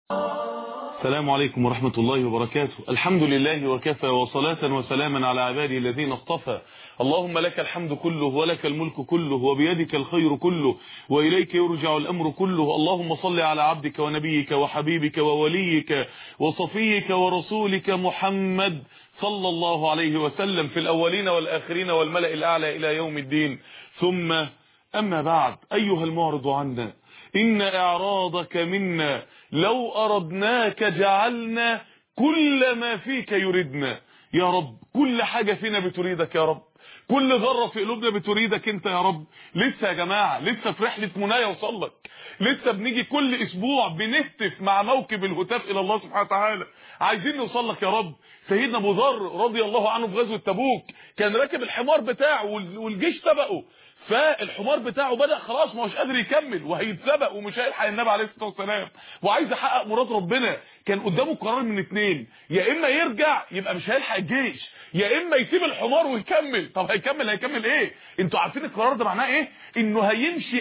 السلام عليكم ورحمة الله وبركاته. الحمد لله وكفى، وصلاة وسلاما على عباده الذين اصطفى. اللهم لك الحمد كله ولك الملك كله وبيدك الخير كله وإليك يرجع الأمر كله. اللهم صل على عبدك ونبيك وحبيبك ووليك وصفيك ورسولك محمد صلى الله عليه وسلم في الأولين والآخرين والملأ الأعلى إلى يوم الدين. ثم أما بعد، أيها المعرض عنا، إن إعراضك منا لو أردناك جعلنا كل ما فيك يريدنا. يا رب كل حاجة فينا بتريدك يا رب، كل ذرة في قلوبنا بتريدك انت يا رب. لسه يا جماعة لسه في رحلة منايا وصلك، لسه بنيجي كل اسبوع بنهتف مع موكب الهتاف الى الله سبحانه وتعالى، عايزين نوصلك يا رب. سيدنا ابو ذر رضي الله عنه في غزوة تبوك كان راكب الحمار بتاعه والجيش سبقه، فالحمار بتاعه بدأ خلاص ما هوش قادر يكمل وهيتسبق ومش هيلحق النبي عليه الصلاه والسلام وعايز يحقق مراد ربنا. كان قدامه قرار من اتنين، يا اما يرجع يبقى مش هيلحق الجيش، يا اما يسيب الحمار ويكمل. طب هيكمل ايه؟ انتوا عارفين القرار ده معناه ايه؟ انه هيمشي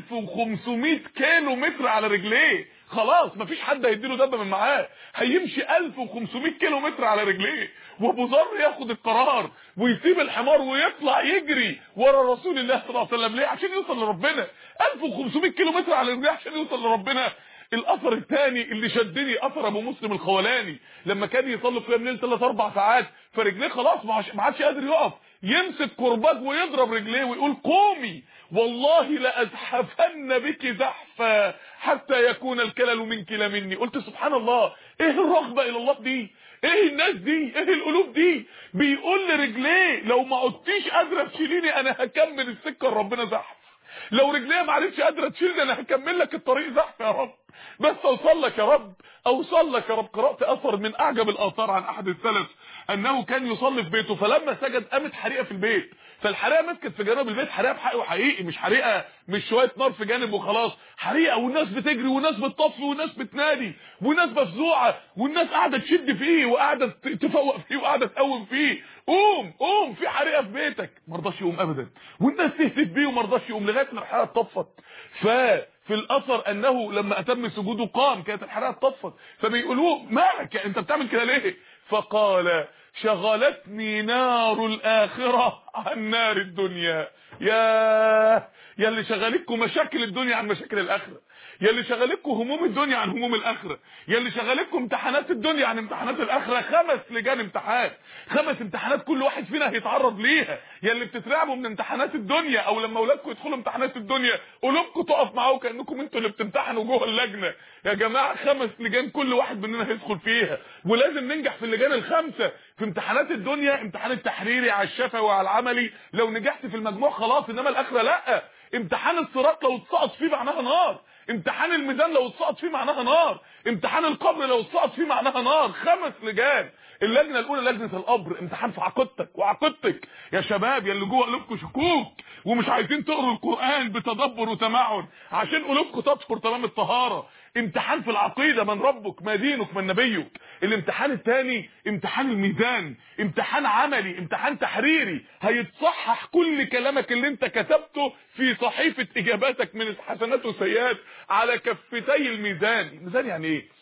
1500 كيلو متر على رجليه، خلاص مفيش حد هيديله دبه من معاه، هيمشي 1500 كيلو متر على رجليه. وابو ذر ياخد القرار ويسيب الحمار ويطلع يجري ورا رسول الله صلى الله عليه وسلم. ليه؟ عشان يوصل لربنا. 1500 كيلو متر على رجليه عشان يوصل لربنا. الاثر الثاني اللي شدني اثر ابو مسلم الخولاني، لما كان يصلي في الليل 3-4 ساعات فرجليه خلاص ما عادش قادر يقف، يمسك كرباج ويضرب رجليه ويقول قومي والله لازحفن بك زحفا حتى يكون الكلل منك لا مني. قلت سبحان الله، ايه الرغبه الى الله دي؟ ايه الناس دي؟ ايه القلوب دي؟ بيقول لرجليه لو ما عدتيش قادره تشيليني انا هكمل السكه لربنا زحف، لو رجليه ما عرفتش قادره تشيلني انا هكمل لك الطريق زحف يا رب، بس اوصل لك يا رب، اوصل لك يا رب. قرات اثر من اعجب الاثار عن احد السلف انه كان يصلي في بيته، فلما سجد قامت حريقه في البيت، فالحريقه مسكت في جنب البيت، حريقه بحقه حقيقي، مش حريقه مش شويه نار في جانب وخلاص، حريقه والناس بتجري والناس بتطفي والناس بتنادي والناس مفزوعه والناس قاعده تشد فيه وقاعده تفوق فيه وقاعده تقوم فيه. قوم في حريقه في بيتك، ما رضاش يقوم ابدا، والناس تهتف بيه وما رضاش يقوم لغايه ما الحريقه اتطفت. في الاثر انه لما اتم سجوده قام، كانت الحريقه اتطفت، فبيقولوه مالك انت بتعمل كده ليه؟ فقال شغلتني نار الاخره عن نار الدنيا. يا اللي شغالكم مشاكل الدنيا عن مشاكل الاخره، يا اللي شغالكم هموم الدنيا عن هموم الاخره، يا اللي شغالكم امتحانات الدنيا عن امتحانات الاخره. 5 لجان امتحان، 5 امتحانات كل واحد فينا هيتعرض ليها. يا اللي بتترعبوا من امتحانات الدنيا او لما اولادكم يدخلوا امتحانات الدنيا قلوبكم تقف معاهم كانكم انتوا اللي بتمتحنوا جوه اللجنه. يا جماعه 5 لجان كل واحد مننا هيدخل فيها، ولازم ننجح في اللجان ال5. في امتحانات الدنيا امتحان التحريري على الشفوي وعلى العملي لو نجحت في المجموع خلاص، انما الاخره لا. امتحان الصراط لو اتسقط فيه معناها نار، امتحان الميزان لو اتسقط فيه معناها نار، امتحان القبر لو اتسقط فيه معناها نار. 5 لجان. اللجنه الاولى لجنه القبر، امتحان في عقيدتك وعقيدتك. يا شباب يا اللي جوه قلوبكم شكوك ومش عايزين تقروا القران بتدبر وتمعن عشان قلوبكم تطهر تمام الطهاره. امتحان في العقيده، من ربك ما دينك من نبيك. الامتحان الثاني امتحان الميزان، امتحان عملي، امتحان تحريري، هيتصحح كل كلامك اللي انت كتبته في صحيفه اجاباتك من الحسنات والسيئات على كفتي الميزان. الميزان يعني ايه؟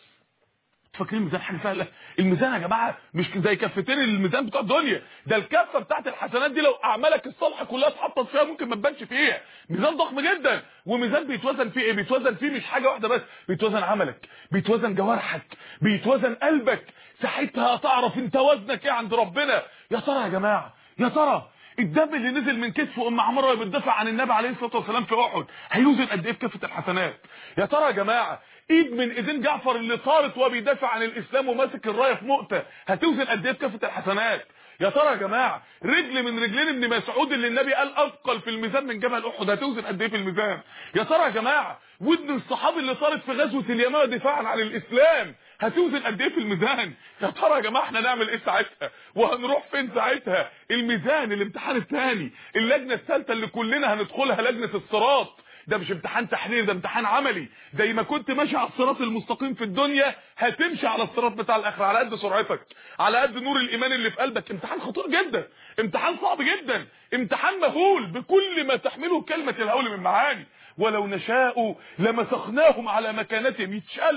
فاكرين الميزان حاجه سهله؟ الميزان يا جماعه مش زي كفتين الميزان بتوع الدنيا، ده الكفه بتاعت الحسنات دي لو اعمالك الصالحه كلها اتحطت فيها ممكن ما تبانش فيها. ميزان ضخم جدا، وميزان بيتوزن فيه ايه؟ بيتوزن فيه مش حاجه واحده بس، بيتوزن عملك، بيتوزن جوارحك، بيتوزن قلبك. ساعتها تعرف انت وزنك ايه عند ربنا. يا ترى يا جماعه، يا ترى الدم اللي نزل من كتف ام عماره وهي بتدافع عن النبي عليه الصلاه والسلام في احد هيوزن قد ايه في كفه الحسنات؟ يا ترى يا جماعه ايد من ايدين جعفر اللي طارت وهو بيدافع عن الاسلام وماسك الرايه في مؤتة هتوزن قد ايه في كفه الحسنات؟ يا ترى يا جماعه رجل من رجلين ابن مسعود اللي النبي قال اثقل في الميزان من جبل احد هتوزن قد ايه في الميزان؟ يا ترى يا جماعه ودن الصحابي اللي طارت في غزوه اليمامه دفاعا عن الاسلام هتوزن قد ايه في الميزان؟ يا ترى يا جماعه احنا نعمل ايه ساعتها؟ وهنروح فين ساعتها؟ الميزان، الامتحان الثاني، اللجنه الثالثه اللي كلنا هندخلها، لجنه الصراط. ده مش امتحان تحرير، ده امتحان عملي. زي ما كنت ماشي على الصراط المستقيم في الدنيا هتمشي على الصراط بتاع الاخره على قد سرعتك، على قد نور الايمان اللي في قلبك. امتحان خطير جدا، امتحان صعب جدا، امتحان مهول بكل ما تحمله كلمه الهول من معاني. ولو نشاء لمسخناهم على مكانتهم، يتشل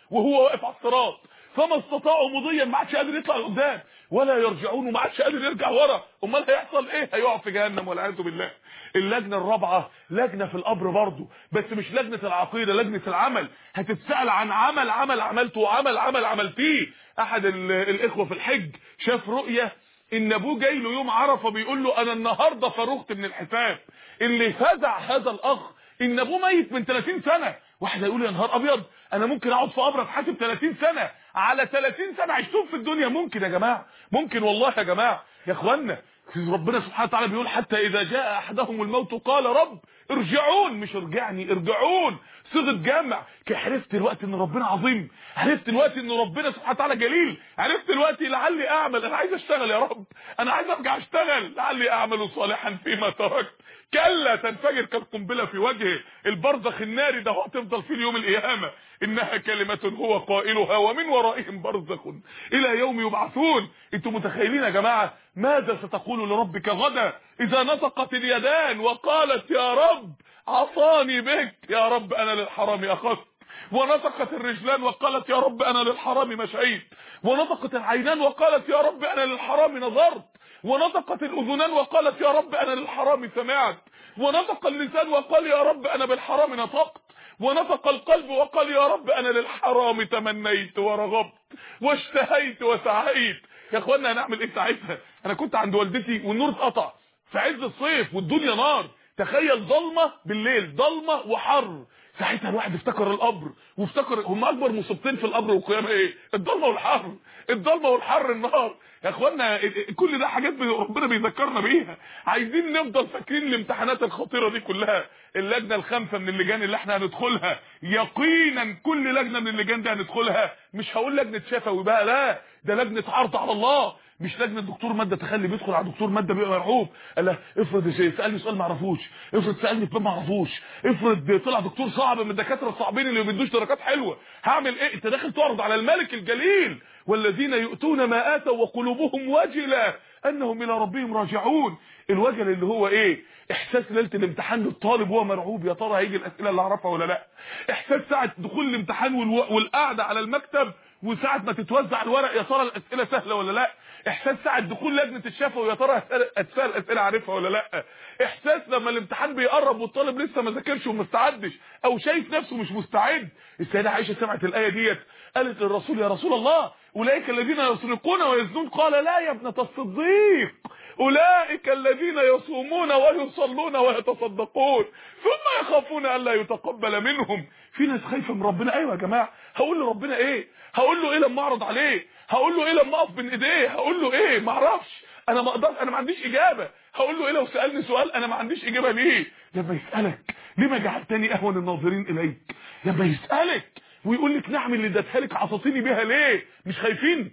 وهو واقف على الصراط، فما استطاعوا مضيا، ما عادش قادر يطلع لقدام، ولا يرجعون، وما عادش قادر يرجع ورا. امال هيحصل ايه؟ هيقع في جهنم والعياذ بالله. اللجنه الرابعه لجنه في القبر برضه، بس مش لجنه العقيده، لجنه العمل. هتتسال عن عمل عملته وعمل عملتيه. احد الاخوه في الحج شاف رؤيه ان ابوه جاي له يوم عرفه بيقول له انا النهارده فرغت من الحساب. اللي فزع هذا الاخ ان ابوه ميت من 30 سنه. واحد هيقول يا نهار ابيض، انا ممكن اقعد في قبر اتحاسب 30 سنه على 30 سنه عشتهم في الدنيا؟ ممكن يا جماعه، ممكن والله يا جماعه. يا اخوانا ربنا سبحانه وتعالى بيقول حتى اذا جاء احدهم الموت قال رب ارجعون، مش ارجعني، ارجعون، صيغه جمع. عرفت دلوقتي ان ربنا عظيم، عرفت دلوقتي ان ربنا سبحانه وتعالى جليل، عرفت دلوقتي لعلي اعمل، انا عايز اشتغل يا رب، انا عايز ارجع اشتغل، لعلي اعمل صالحا فيما تركت كلا تنفجر كالقنبله في وجهه. البرزخ الناري ده هتفضل فيه يوم القيامه، انها كلمه هو قائلها ومن ورائهم برزخ الى يوم يبعثون. انتوا متخيلين يا جماعه ماذا ستقول لربك غدا اذا نطقت اليدان وقالت يا رب عصاني بك، يا رب انا للحرام اخذت، ونطقت الرجلان وقالت يا رب انا للحرام مشيت، ونطقت العينان وقالت يا رب انا للحرام نظرت، ونطقت الاذنان وقالت يا رب انا للحرام سمعت، ونطق اللسان وقال يا رب انا بالحرام نطقت، ونطق القلب وقال يا رب انا للحرام تمنيت ورغبت واشتهيت وسعيت. يا اخوانا هنعمل ايه ساعتها؟ انا كنت عند والدتي والنور اتقطع في عز الصيف والدنيا نار، تخيل ضلمه بالليل، ضلمه وحر. ساعتها الواحد افتكر القبر، وافتكر هم اكبر مصيبتين في القبر والقيامه ايه؟ الضلمه والحر، الضلمه والحر، النار. يا اخوانا كل ده حاجات ربنا بيذكرنا بيها. عايزين نفضل فاكرين الامتحانات الخطيره دي كلها. اللجنه الخامسه من اللجان اللي احنا هندخلها يقينا، كل لجنه من اللجان دي هندخلها، مش هقول لجنه شفوي بقى، لا ده لجنه عرض على الله، مش لجنه دكتور ماده. تخلي بيدخل على دكتور ماده بيبقى مرعوب، قال له افرض سالني سؤال ما اعرفوش، افرض سالني باب ما اعرفوش، افرض طلع دكتور صعب من الدكاتره الصعبين اللي ما بيدوش درجات حلوه، هعمل ايه؟ انت داخل تعرض على الملك الجليل، والذين يؤتون ما اتوا وقلوبهم وجله انهم الى ربهم راجعون. الوجل اللي هو ايه؟ احساس ليله الامتحان للطالب وهو مرعوب، يا ترى هيجي الاسئله اللي اعرفها ولا لا؟ احساس ساعه دخول الامتحان والقعده على المكتب وساعه ما تتوزع الورق، يا ترى الاسئله سهله ولا لا؟ احساس ساعه دخول لجنه الشفوي، يا ترى هتسال اسئله عارفها ولا لا؟ احساس لما الامتحان بيقرب والطالب لسه ما ذاكرش وما استعدش او شايف نفسه مش مستعد. السيده عائشه سمعت الايه ديت قالت للرسول يا رسول الله اولئك الذين يسرقون ويزنون، قال لا يا ابنه الصديق، اولئك الذين يصومون ويصلون ويتصدقون ثم يخافون الا يتقبل منهم. في ناس خايفه من ربنا. ايوه يا جماعه، هقول لربنا ايه؟ هقول له ايه لما اعرض عليه؟ هقول له ايه لما اقف بين ايديه؟ هقول له ايه؟ ما اعرفش، انا ما اقدرش، انا ما عنديش اجابه. هقول له ايه لو سالني سؤال انا ما عنديش اجابه ليه؟ لما يسالك لما جعلتني اهون الناظرين اليك، لما يسالك ويقول لك نعم اللي اديتها لك عصيتيني بيها ليه؟ مش خايفين؟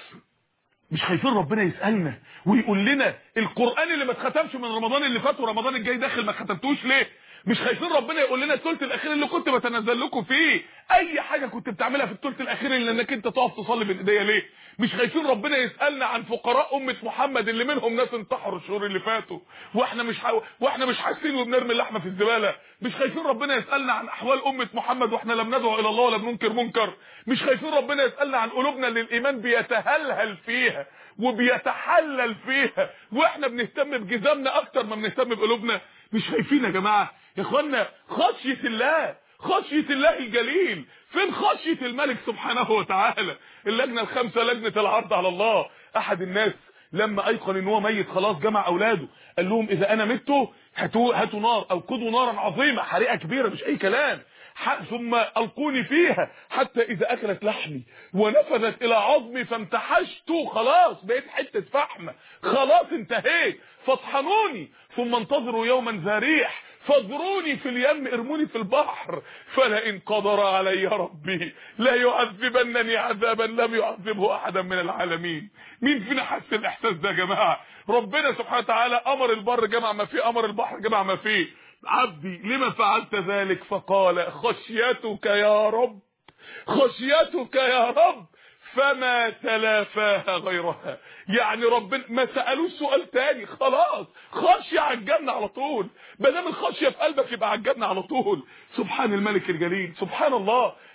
مش خايفين ربنا يسالنا ويقول لنا القران اللي ما اتختمش من رمضان اللي فات ورمضان الجاي داخل ما ختمتوش ليه؟ مش خايفين ربنا يقول لنا الثلث الاخير اللي كنت بتنزل لكم فيه اي حاجه كنت بتعملها في الثلث الاخير اللي انك انت تقف تصلي بين ايديا ليه؟ مش خايفين ربنا يسالنا عن فقراء امه محمد اللي منهم ناس انتحروا الشهور اللي فاتوا واحنا مش حاسين وبنرمي اللحمه في الزباله؟ مش خايفين ربنا يسالنا عن احوال امه محمد واحنا لا بندعو الى الله ولا بننكر منكر؟ مش خايفين ربنا يسالنا عن قلوبنا اللي الايمان بيتهلهل فيها وبيتحلل فيها واحنا بنهتم بجزامنا اكتر ما بنهتم بقلوبنا؟ مش خايفين يا جماعه؟ يا اخوانا خشيه الله، خشيه الله الجليل، فين خشيه الملك سبحانه وتعالى؟ اللجنه الخامسه لجنه العرض على الله. احد الناس لما ايقن ان هو ميت خلاص جمع اولاده قال لهم اذا انا مت هاتوا نار او قدوا نارا عظيمه، حريقه كبيره مش اي كلام، ثم القوني فيها حتى اذا اكلت لحمي ونفذت الى عظمي فامتحشت، خلاص بقيت حته فحمه، خلاص انتهيت، فاطحنوني ثم انتظروا يوما ذا ريح فاذروني في اليم، ارموني في البحر، فلئن قدر علي ربي لا يعذبنني عذابا لم يعذبه احدا من العالمين. مين فينا حس الاحساس ده يا جماعه؟ ربنا سبحانه وتعالى امر البر جمع ما فيه، امر البحر جمع ما فيه. عبدي لما فعلت ذلك؟ فقال خشيتك يا رب، خشيتك يا رب فما تلافاها غيرها. يعني ربنا ما سالوش سؤال تاني، خلاص خشيه على الجنه على طول، ما دام الخشيه في قلبك يبقى على الجنه على طول. سبحان الملك الجليل، سبحان الله.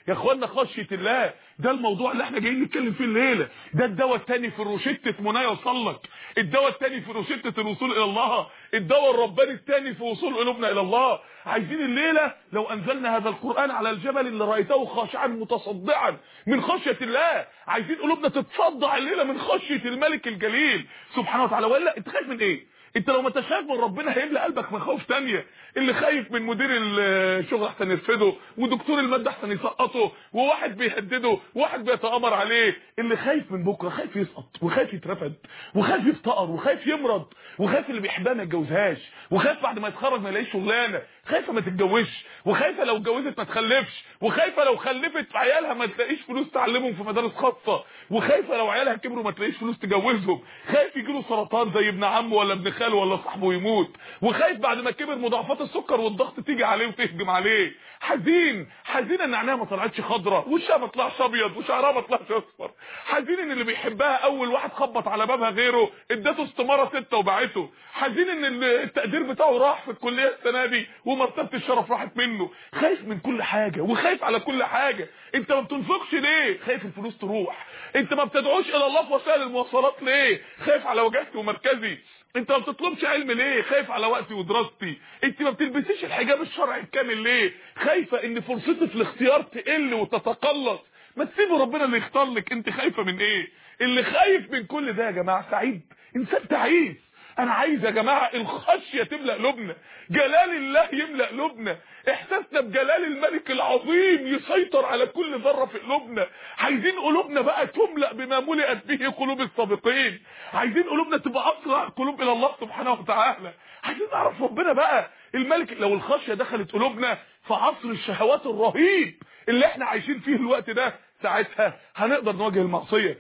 يا اخوانا خشيه الله ده الموضوع اللي احنا جايين نتكلم فيه الليله. ده الدواء الثاني في روشته منى يوصلك، الدواء الثاني في روشته الوصول الى الله، الدواء الرباني الثاني في وصول قلوبنا الى الله. عايزين الليله لو انزلنا هذا القران على الجبل اللي رايته خاشعا متصدعا من خشيه الله، عايزين قلوبنا تتصدع الليله من خشيه الملك الجليل سبحانه وتعالى. ولا انت خايف من ايه؟ انت لو ما انتش خايف من ربنا هيملى قلبك مخاوف تانية. اللي خايف من مدير الشغل احسن يرفضه، ودكتور الماده احسن يسقطه، وواحد بيهدده، وواحد بيتامر عليه. اللي خايف من بكره، خايف يسقط، وخايف يترفد، وخايف يفتقر، وخايف يمرض، وخايف اللي بيحبها ما يتجوزهاش، وخايف بعد ما يتخرج ما يلاقيش شغلانه، خايفه ما تتجوزش، وخايفه لو اتجوزت ما تخلفش، وخايفه لو خلفت عيالها ما تلاقيش فلوس تعلمهم في مدارس خاصه، وخايفه لو عيالها كبروا ما تلاقيش فلوس تجوزهم، خايف يجيله سرطان زي ابن عمه ولا ابن خاله ولا صاحبه يموت، وخايف بعد ما كبر مضاعفات السكر والضغط تيجي عليه وتهجم عليه. حزين ان عينيها ما طلعتش خضراء، وشها ما طلعش ابيض، وشعرها ما طلعش اصفر. حزين ان اللي بيحبها اول واحد خبط على بابها غيره ادته استماره 6 وباعته. حزين ان التقدير بتاعه راح في الكليه السنه دي ومرتبه الشرف راحت منه. خايف من كل حاجه وخايف على كل حاجه. انت ما بتنفقش ليه؟ خايف الفلوس تروح. انت ما بتدعوش الى الله في وسائل المواصلات ليه؟ خايف على وجهتي ومركزي. انت ما بتطلبش علم ليه؟ خايف على وقتي ودراستي. انت ما بتلبسيش الحجاب الشرعي الكامل ليه؟ خايفه ان فرصتك في الاختيار تقل وتتقلص. ما تسيبوا ربنا اللي يختار لك. انت خايفه من ايه؟ اللي خايف من كل ده يا جماعه سعيد، انسان تعيس. انا عايز يا جماعه الخشيه تملأ قلوبنا، جلال الله يملأ قلوبنا، احساسنا بجلال الملك العظيم يسيطر على كل ذره في قلوبنا. عايزين قلوبنا بقى تملأ بما ملئت به قلوب السابقين. عايزين قلوبنا تبقى اسرع قلوب الى الله سبحانه وتعالى. عايزين نعرف ربنا بقى الملك. لو الخشيه دخلت قلوبنا في عصر الشهوات الرهيب اللي احنا عايشين فيه الوقت ده، ساعتها هنقدر نواجه المعصيه.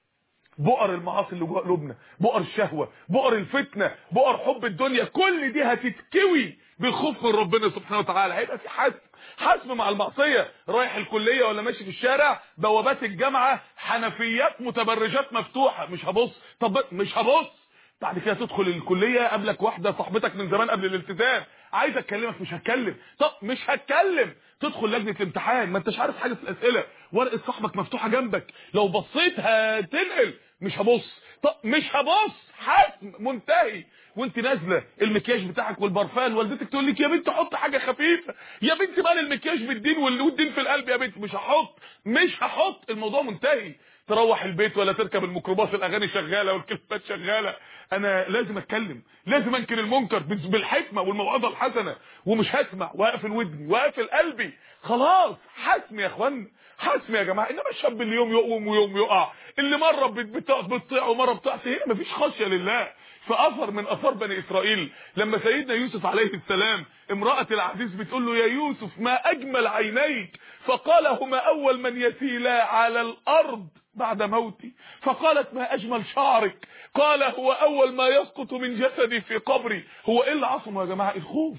بؤر المعاصي اللي جوه قلوبنا، بؤر الشهوه، بؤر الفتنه، بؤر حب الدنيا، كل دي هتتكوي بالخوف من ربنا سبحانه وتعالى. هيبقى في حسم مع المعصيه. رايح الكليه ولا ماشي في الشارع، بوابات الجامعه حنفيات متبرجات مفتوحه، مش هبص. طب مش هبص. بعد كده تدخل الكليه قابلك واحده صاحبتك من زمان قبل الالتزام، عايز اكلمك مش هتكلم. طب مش هتكلم. تدخل لجنه الامتحان ما انتش عارف حاجه في الاسئله، ورقه صاحبك مفتوحه جنبك، لو بصيت هتنقل. مش هبص. طب مش هبص. حسم منتهي. وانت نازله المكياج بتاعك والبرفان، والدتك تقول لك يا بنت حط حاجه خفيفه، يا بنت مال المكياج بالدين والدين في القلب، يا بنت مش هحط. الموضوع منتهي. تروح البيت ولا تركب الميكروباص الاغاني شغاله والكلمات شغاله. انا لازم اتكلم، لازم انكر المنكر بالحكمه والموعظه الحسنه، ومش هسمع، واقفل ودني واقفل قلبي. خلاص حسم يا اخوان، حسم يا جماعه. انما الشاب اللي يوم يقوم ويوم يقع، اللي مره بتطيع ومره بتعصي، هنا مفيش خشيه لله. فاثر من اثار بني اسرائيل لما سيدنا يوسف عليه السلام امراه العزيز بتقول له يا يوسف ما اجمل عينيك، فقال هما اول من يسيلا على الارض بعد موتي. فقالت ما اجمل شعرك، قال هو اول ما يسقط من جسدي في قبري. هو ايه اللي عصمه يا جماعه؟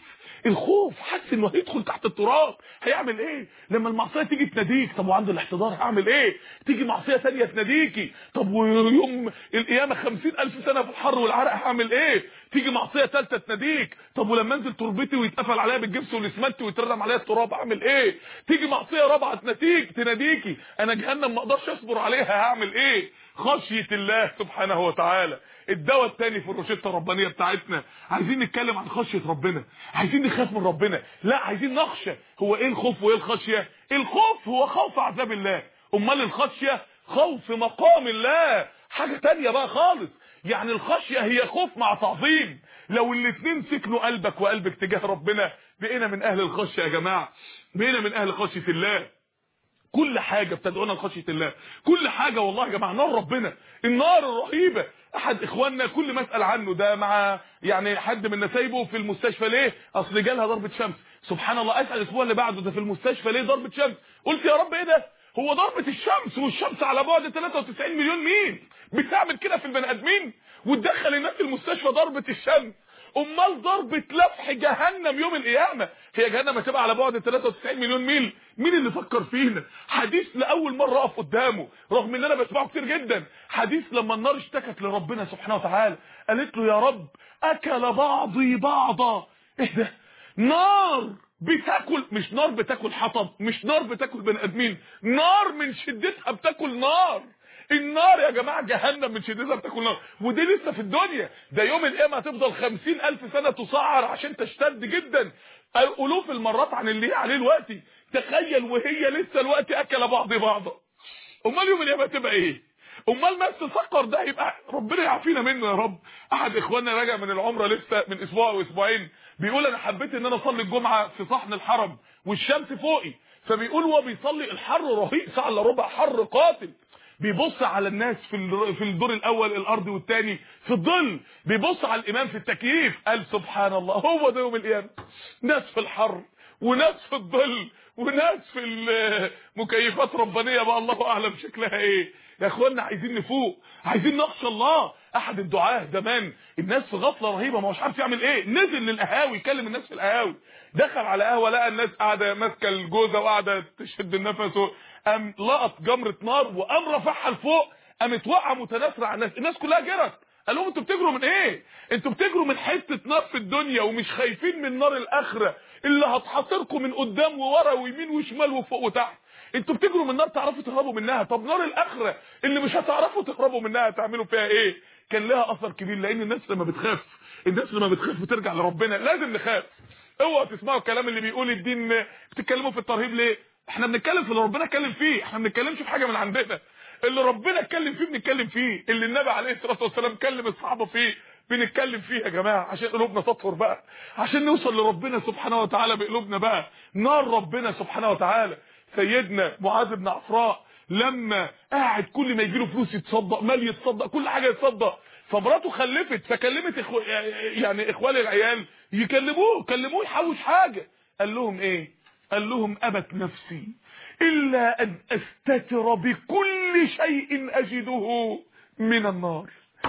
الخوف. حس انه هيدخل تحت التراب. هيعمل ايه لما المعصيه تيجي تناديك؟ طب وعند الاحتضار هعمل ايه؟ تيجي معصيه ثانيه تناديكي، طب ويوم القيامه 50,000 سنه في الحر والعرق هعمل ايه؟ تيجي معصيه ثالثه تناديك، طب ولما انزل تربتي ويتقفل عليا بالجبس والاسمنت ويتردم عليا التراب اعمل ايه؟ تيجي معصيه رابعه تناديكي انا جهنم ما اقدرش اصبر عليها هعمل ايه؟ خشيه الله سبحانه وتعالى. الدواء الثاني في الروشته الربانيه بتاعتنا. عايزين نتكلم عن خشيه ربنا، عايزين نخاف من ربنا، لا عايزين نخشى. هو ايه الخوف وايه الخشيه؟ الخوف هو خوف عذاب الله، امال الخشيه خوف مقام الله، حاجه ثانيه بقى خالص. يعني الخشيه هي خوف مع تعظيم. لو الاثنين سكنوا قلبك وقلبك تجاه ربنا بقينا من اهل الخشيه يا جماعه، بقينا من اهل خشيه الله. كل حاجه بتدعونا لخشيه الله، كل حاجه والله يا جماعه. نار ربنا، النار الرهيبه. احد اخواننا كل ما اسال عنه ده مع يعني حد من نسايبه في المستشفى، ليه؟ اصل جالها ضربه شمس. سبحان الله، اسال الاسبوع اللي بعده ده في المستشفى ليه ضربه شمس؟ قلت يا رب ايه ده؟ هو ضربه الشمس والشمس على بعد 93 مليون ميل بتعمل كده في البني ادمين وتدخل الناس المستشفى ضربه الشمس؟ امال ضربه لفح جهنم يوم القيامه، هي جهنم هتبقى على بعد 93 مليون ميل؟ مين اللي فكر فينا؟ حديث لاول مره اقف قدامه رغم ان انا بسمعه كتير جدا. حديث لما النار اشتكت لربنا سبحانه وتعالى، قالت له يا رب اكل بعضي بعضا. ايه ده؟ نار بتاكل، مش نار بتاكل حطب، مش نار بتاكل بني ادمين، نار من شدتها بتاكل نار. النار يا جماعه جهنم من شدتها بتاكل نار، ودي لسه في الدنيا. ده يوم القيامه هتفضل 50,000 سنه تصعر عشان تشتد جدا الوف المرات عن اللي هي عليه دلوقتي. تخيل وهي لسه الوقت اكل بعضها. امال يوم القيامه تبقى ايه؟ امال مس سقر ده يبقى ربنا يعافينا منه يا رب. احد اخواننا راجع من العمره لسه من اسبوع او اسبوعين، بيقول انا حبيت ان انا اصلي الجمعه في صحن الحرم والشمس فوقي، فبيقول هو بيصلي الحر رهيب، ساعه الا ربع حر قاتل، بيبص على الناس في الدور الاول الارضي والثاني في الظل، بيبص على الامام في التكييف، قال سبحان الله هو ده يوم القيامه، ناس في الحر وناس في الظل وناس في المكيفات ربانيه بقى الله اعلم شكلها ايه. يا اخوانا عايزين نفوق، عايزين نخشى الله. احد الدعاه زمان الناس في غفله رهيبه ما هوش عارف يعمل ايه، نزل للقهاوي يكلم الناس في القهاوي، دخل على قهوه لقى الناس قاعده ماسكه الجوزه وقاعده تشد النفس، قام لقط جمره نار وقام رفعها لفوق، قامت واقعه متناثره على الناس كلها جرت. قال لهم انتوا بتجروا من ايه؟ انتوا بتجروا من حته نار في الدنيا ومش خايفين من نار الاخره اللي هتحاصركم من قدام وورا ويمين وشمال وفوق وتحت. انتوا بتجروا من نار تعرفوا تهربوا منها، طب نار الاخره اللي مش هتعرفوا تهربوا منها تعملوا فيها ايه؟ كان لها اثر كبير، لان الناس لما بتخاف بترجع لربنا. لازم نخاف. اوعوا تسمعوا الكلام اللي بيقول الدين بتتكلموا في الترهيب ليه؟ احنا بنتكلم في اللي ربنا اتكلم فيه، احنا ما بنتكلمش في حاجه من عندنا. اللي ربنا اتكلم فيه بنتكلم فيه، اللي النبي عليه الصلاه والسلام كلم الصحابه فيه بنتكلم فيه يا جماعه، عشان قلوبنا تطهر بقى، عشان نوصل لربنا سبحانه وتعالى بقلوبنا بقى، نار ربنا سبحانه وتعالى. سيدنا معاذ بن عفراء لما قاعد كل ما يجيله فلوس يتصدق، مال يتصدق، كل حاجه يتصدق، فمراته خلفت فكلمت يعني اخوال العيال كلموه يحوش حاجه. قال لهم ايه؟ قال لهم ابت نفسي الا ان استتر بكل شيء اجده من النار.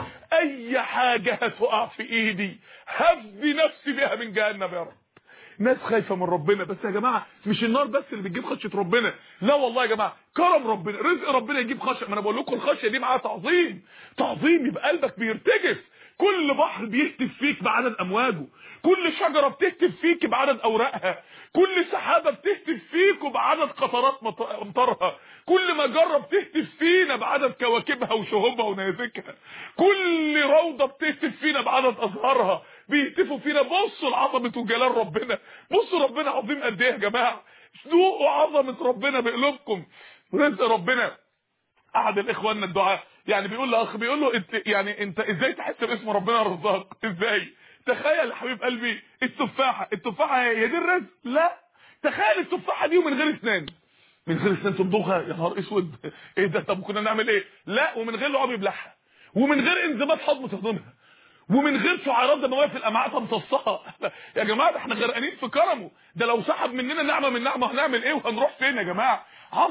اي حاجه هتقع في ايدي هفدي نفسي بها من جهنم يا رب. ناس خايفه من ربنا، بس يا جماعه مش النار بس اللي بتجيب خشيه ربنا، لا والله يا جماعه كرم ربنا رزق ربنا يجيب خشيه. ما انا بقول لكم الخشيه دي معاها تعظيم يبقى قلبك بيرتجف. كل بحر بيهتف فيك بعدد امواجه، كل شجره بتهتف فيك بعدد اوراقها، كل سحابه بتهتف فيك بعدد قطرات امطارها، كل مجره بتهتف فينا بعدد كواكبها وشهوبها ونيازكها، كل روضه بتهتف فينا بعدد ازهارها، بيهتفوا فينا. بصوا لعظمه وجلال ربنا، بصوا ربنا عظيم قد ايه يا جماعه، ذوقوا عظمه ربنا بقلوبكم. رزق ربنا. احد الاخوان الدعاء يعني بيقول لاخ، بيقول له انت ازاي تحس باسم ربنا الرزاق؟ ازاي؟ تخيل يا حبيب قلبي التفاحه هي دي الرزق؟ لا، تخيل التفاحه دي ومن غير اسنان، من غير اسنان تمضغها، يا نهار اسود ايه ده؟ طب كنا نعمل ايه؟ لا، ومن غير لعاب يبلعها، ومن غير انزيمات هضم تهضمها، ومن غير سعرات دمويه في الامعاء تمتصها. يا جماعه ده احنا غرقانين في كرمه، ده لو سحب مننا نعمه من نعمه هنعمل ايه وهنروح فين يا جماعه؟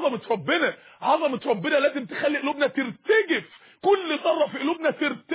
عظمه ربنا لازم تخلي قلوبنا ترتجف، كل ذره في قلوبنا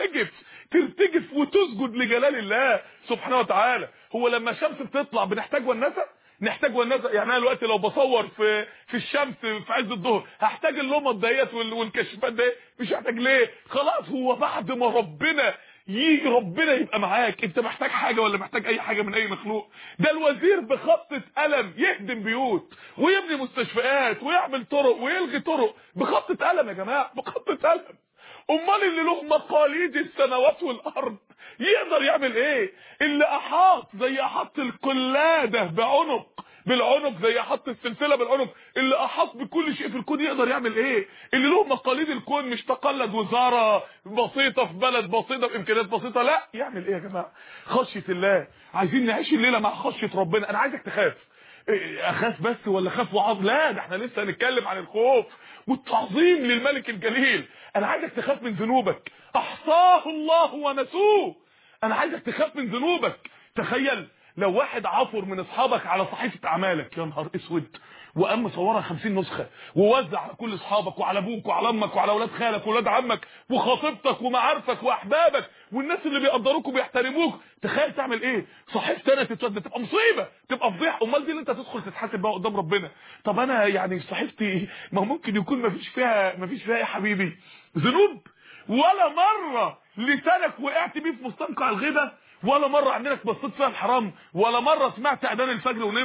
ترتجف وتسجد لجلال الله سبحانه وتعالى. هو لما الشمس بتطلع بنحتاج ونسه، يعني انا دلوقتي لو بصور في الشمس في عز الظهر هحتاج اللمض ديت والكشافات دي؟ مش هحتاج. ليه؟ خلاص هو بعد ما ربنا يبقى معاك، انت محتاج حاجه ولا محتاج اي حاجه من اي مخلوق؟ ده الوزير بخطه قلم يهدم بيوت ويبني مستشفيات ويعمل طرق ويلغي طرق بخطه قلم يا جماعه، بخطه قلم. امال اللي له مقاليد السماوات والارض يقدر يعمل ايه؟ اللي زي احط القلاده بالعنق زي احط السلسله بالعنق، اللي احاط بكل شيء في الكون يقدر يعمل ايه؟ اللي له مقاليد الكون، مش تقلد وزاره بسيطه في بلد بسيطه بامكانيات بسيطه، لا، يعمل ايه يا جماعه؟ خشيه الله. عايزين نعيش الليله مع خشيه ربنا. انا عايزك تخاف. اخاف بس ولا خاف وعظ؟ لا، ده احنا لسه هنتكلم عن الخوف والتعظيم للملك الجليل. انا عايزك تخاف من ذنوبك، احصاه الله ونسوه. انا عايزك تخاف من ذنوبك. تخيل لو واحد عفر من اصحابك على صحيفه اعمالك، يا نهار اسود، وقام مصورها 50 نسخه ووزع على كل اصحابك وعلى ابوك وعلى امك وعلى اولاد خالك واولاد عمك وخطيبتك ومعارفك واحبابك والناس اللي بيقدروك وبيحترموك. تخيل تعمل ايه؟ صحيفتي انا تتود، تبقى مصيبه، تبقى فضيحه. امال دي اللي انت تدخل تتحاسب بقى قدام ربنا. طب انا يعني صحيفتي ما ممكن يكون ما فيش فيها يا حبيبي ذنوب؟ ولا مره لسانك وقعت بيه في مستنقع الغيبه؟ ولا مره عندك بصيت فيها الحرام؟ ولا مره سمعت اذان الفجر ونمت؟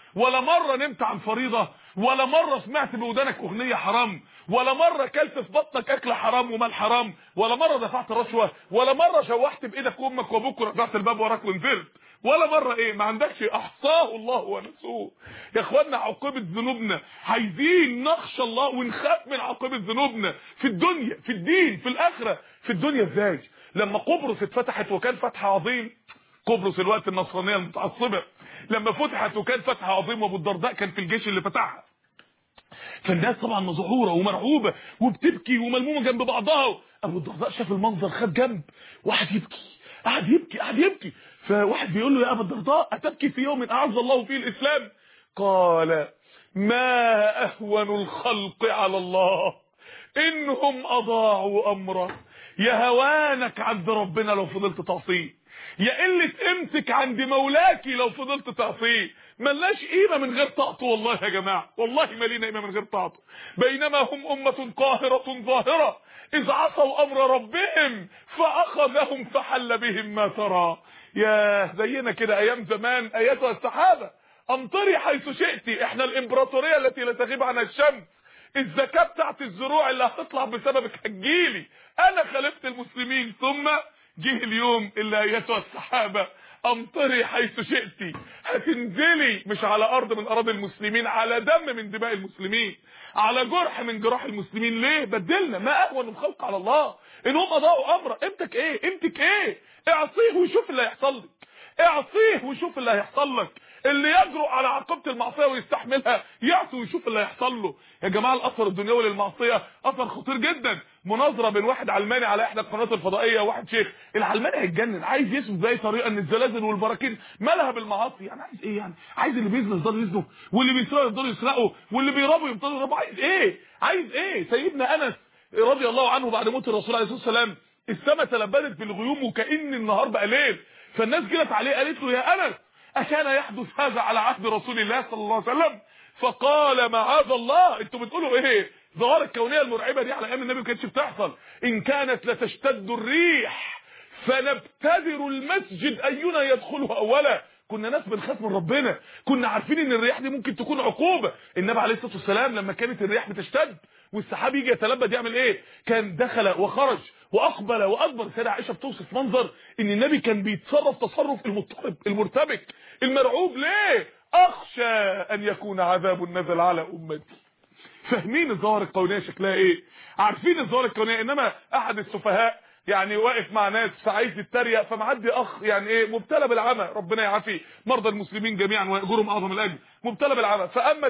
ولا مره نمت عن فريضه، ولا مره سمعت بودانك اغنيه حرام، ولا مره اكلت في بطنك اكل حرام ومال حرام، ولا مره دفعت رشوه، ولا مره شوحت بايدك امك وابوك ورجعت الباب وراك ونزلت، ولا مره ايه ما عندكش. احصاه الله ونسوه. يا اخوانا عقوبه ذنوبنا عايزين نخشى الله ونخاف من عقوبه ذنوبنا في الدنيا، في الدين، في الاخره. في الدنيا ازاي؟ لما قبرص اتفتحت وكان فتح عظيم، قبرص الوقت النصرانيه المتعصبه لما فتحت وكان فتح عظيم، وابو الدرداء كان في الجيش اللي فتحها، فالناس طبعا مذعوره ومرعوبه وبتبكي وملمومه جنب بعضها. ابو الدرداء شاف المنظر، خد جنب وقعد يبكي، قعد يبكي. فواحد بيقول له يا ابا الدرداء اتبكي في يوم اعز الله فيه الاسلام؟ قال ما اهون الخلق على الله انهم اضاعوا امره. يا هوانك عند ربنا لو فضلت تعصيه، يا قله قيمتك عند مولاكي لو فضلت تعصيه. ملناش قيمه من غير طاعته والله يا جماعه، والله ما لينا قيمه من غير طاعته. بينما هم امه قاهره ظاهره اذ عصوا امر ربهم فاخذهم فحل بهم ما ترى. يا زينا كده ايام زمان ايتها السحابه امطري حيث شئت، احنا الامبراطوريه التي لا تغيب عنها الشمس. الزكاه بتاعت الزروع اللي هتطلع بسببك هتجيلي، انا خلفت المسلمين. ثم جه اليوم اللي ايتها السحابه امطري حيث شئتي، هتنزلي مش على ارض من اراضي المسلمين، على دم من دماء المسلمين، على جرح من جراح المسلمين. ليه؟ بدلنا. ما اهون الخلق على الله انهم اضاعوا امره. قيمتك ايه؟ قيمتك ايه؟ اعصيه وشوف اللي هيحصل لك، اعصيه وشوف اللي هيحصل لك. اللي يجرؤ على عقوبه المعصيه ويستحملها يعصي ويشوف اللي هيحصل له. يا جماعه الاثر الدنيوي للمعصيه اثر خطير جدا. مناظره بين واحد علماني على احدى القنوات الفضائيه وواحد شيخ، العلماني هيتجنن، عايز يثبت باي طريقه ان الزلازل والبراكين مالها بالمعاصي. يعني عايز ايه؟ يعني عايز اللي بيزنوا يفضلوا يزنوا، واللي بيسرقوا يفضلوا يسرقوا، واللي بيربوا يفضلوا يربوا. عايز ايه؟ عايز ايه؟ سيدنا انس رضي الله عنه بعد موت الرسول عليه الصلاه والسلام السماء تلبدت بالغيوم وكأن النهار بقى ليل، فالناس جرت عليه قالت له يا انس أكان يحدث هذا على عهد رسول الله صلى الله عليه وسلم؟ فقال معاذ الله، انتوا بتقولوا ايه؟ الظواهر الكونيه المرعبه دي على ايام النبي ما كانتش بتحصل. ان كانت لتشتد الريح فنبتدر المسجد اينا يدخله اولا. كنا ناس بنخاف من ربنا، كنا عارفين ان الرياح دي ممكن تكون عقوبه. النبي عليه الصلاه والسلام لما كانت الرياح بتشتد والسحاب يجي يتلبد يعمل ايه؟ كان دخل وخرج واقبل وادبر. سيدة عائشه بتوصف منظر ان النبي كان بيتصرف تصرف المضطرب المرتبك المرعوب. ليه؟ اخشى ان يكون عذاب نزل على امتي. فاهمين الظواهر الكونيه شكلها ايه؟ عارفين الظواهر الكونيه. انما احد السفهاء يعني واقف مع ناس فعايز يتريق، فمعدي اخ يعني ايه مبتلى بالعمى، ربنا يعافي مرضى المسلمين جميعا ويأجرهم اعظم الاجر، مبتلى بالعمى، فاما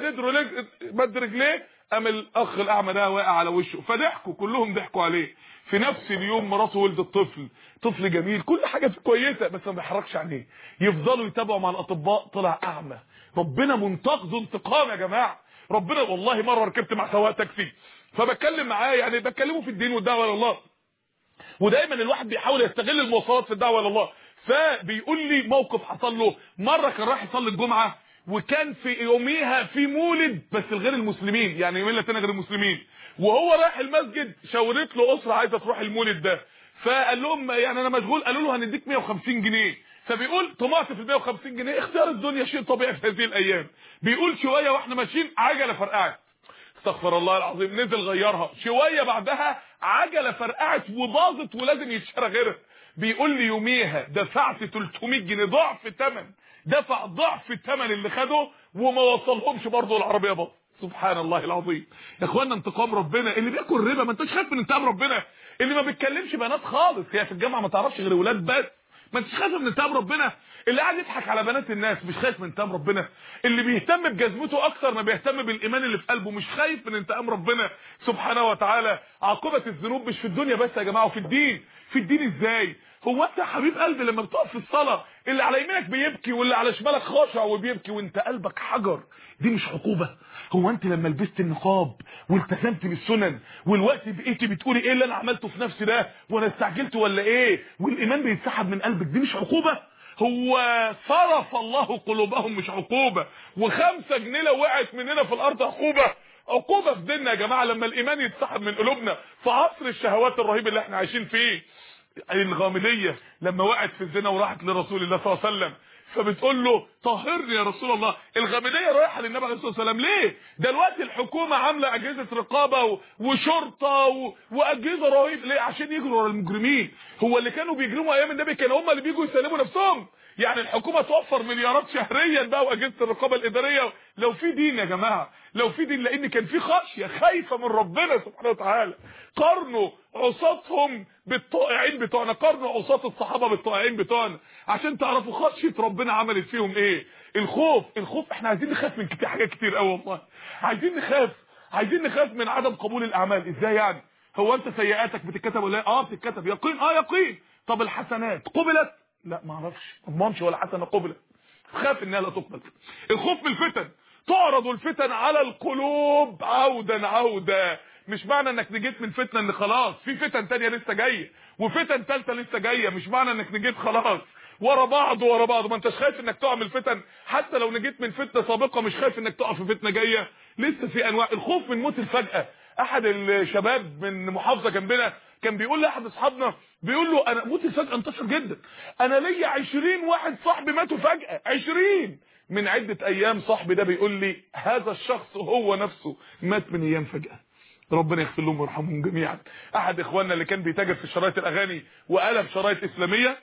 مد رجليه قام الاخ الاعمى ده واقع على وشه، فضحكوا كلهم ضحكوا عليه. في نفس اليوم مراته ولدت طفل جميل، كل حاجه فيه كويسه، بس ما بيحركش عينيه، يفضلوا يتابعوا مع الاطباء طلع اعمى. ربنا منتقده انتقام يا جماعه. ربنا والله مره ركبت مع سواق تاكسي فبتكلم معاه، يعني بتكلموا في الدين والدعوه الى الله، ودايما الواحد بيحاول يستغل المواصلات في الدعوه الى الله. فبيقول لي موقف حصل له مره، كان رايح يصلي الجمعه وكان في يوميها في مولد بس لغير المسلمين، يعني يومين تاني غير المسلمين، وهو رايح المسجد شاورت له اسره عايزه تروح المولد ده، فقال لهم يعني انا مشغول، قالوا له هنديك 150 جنيه. فبيقول طمعت في ال 150 جنيه، اختيار الدنيا شيء طبيعي في هذه الايام. بيقول شويه واحنا ماشيين عجله فرقعت، استغفر الله العظيم، نزل غيرها، شويه بعدها عجله فرقعت وباظت ولازم يتشرى غيرها. بيقول لي يوميها دفعت 300 جنيه، ضعف ثمن، دفع ضعف الثمن اللي خده وما وصلهمش برضه العربيه باظت. سبحان الله العظيم. يا اخوانا انتقام ربنا. اللي بياكل ربا ما انتش خايف من انتقام ربنا؟ اللي ما بيتكلمش بنات خالص، هي في الجامعه ما تعرفش غير ولاد بس، ما انتش خايف من انتقام ربنا؟ اللي قاعد يضحك على بنات الناس مش خايف من انتقام ربنا؟ اللي بيهتم بجزمته اكتر ما بيهتم بالايمان اللي في قلبه مش خايف من انتقام ربنا سبحانه وتعالى؟ عاقبه الذنوب مش في الدنيا بس يا جماعه، وفي الدين. في الدين ازاي؟ هو انت يا حبيب قلبي لما بتقف في الصلاه اللي على يمينك بيبكي واللي على شمالك خاشع وبيبكي وانت قلبك حجر، دي مش عقوبه؟ هو انت لما لبست النقاب والتزمت بالسنن والوقت بقيتي بتقولي ايه اللي انا عملته في نفسي ده وانا استعجلت ولا ايه، والايمان بيتسحب من قلبك، دي مش عقوبه؟ هو صرف الله قلوبهم مش عقوبه؟ و5 جنيه لو وقعت مننا في الارض عقوبه؟ عقوبه في ديننا يا جماعه لما الايمان يتسحب من قلوبنا في عصر الشهوات الرهيب اللي احنا عايشين فيه. الغامديه لما وقعت في الزنا وراحت لرسول الله صلى الله عليه وسلم فبتقول له طهرني يا رسول الله. الغامديه رايحه للنبي عليه الصلاه والسلام ليه؟ دلوقتي الحكومه عامله اجهزه رقابه وشرطه واجهزه رهيبه ليه؟ عشان يجروا ورا المجرمين. هو اللي كانوا بيجرموا ايام النبي كانوا هم اللي بيجوا يسلموا نفسهم؟ يعني الحكومه توفر مليارات شهريا بقى واجهزه الرقابه الاداريه. لو في دين يا جماعه، لو في دين، لان كان في خشيه خايفه من ربنا سبحانه وتعالى. قارنوا عصاتهم بالطائعين بتوعنا، قارنوا عصات الصحابه بالطائعين بتوعنا عشان تعرفوا خشيه ربنا عملت فيهم ايه. الخوف احنا عايزين نخاف من حاجات كتير قوي والله. عايزين نخاف من عدم قبول الاعمال. ازاي يعني؟ هو انت سيئاتك بتتكتب ولا اه بتتكتب؟ يقين يقين. طب الحسنات قبلت؟ لا ما اعرفش، ما اضمنش ولا حسنه قبلت. خاف انها لا تقبل. الخوف من الفتن، تعرض الفتن على القلوب عودا. مش معنى انك نجيت من فتنه ان خلاص، في فتن تانية لسه جايه وفتن ثالثه لسه جايه. مش معنى انك نجيت خلاص ورا بعض. ما انتش خايف انك تقع من الفتن؟ حتى لو نجيت من فتنه سابقه مش خايف انك تقع في فتنه جايه؟ لسه في انواع. الخوف من موت الفجأه. احد الشباب من محافظه جنبنا كان بيقول لاحد اصحابنا، بيقول له انا موت الفجأه انتشر جدا، انا ليا 20 واحد صاحبي ماتوا فجأه 20. من عده ايام صاحبي ده بيقول لي هذا الشخص هو نفسه مات من ايام فجأه. ربنا يغفر لهم ويرحمهم جميعا. احد اخواننا اللي كان بيتاجر في شرايط الاغاني وقلب شرايط اسلاميه،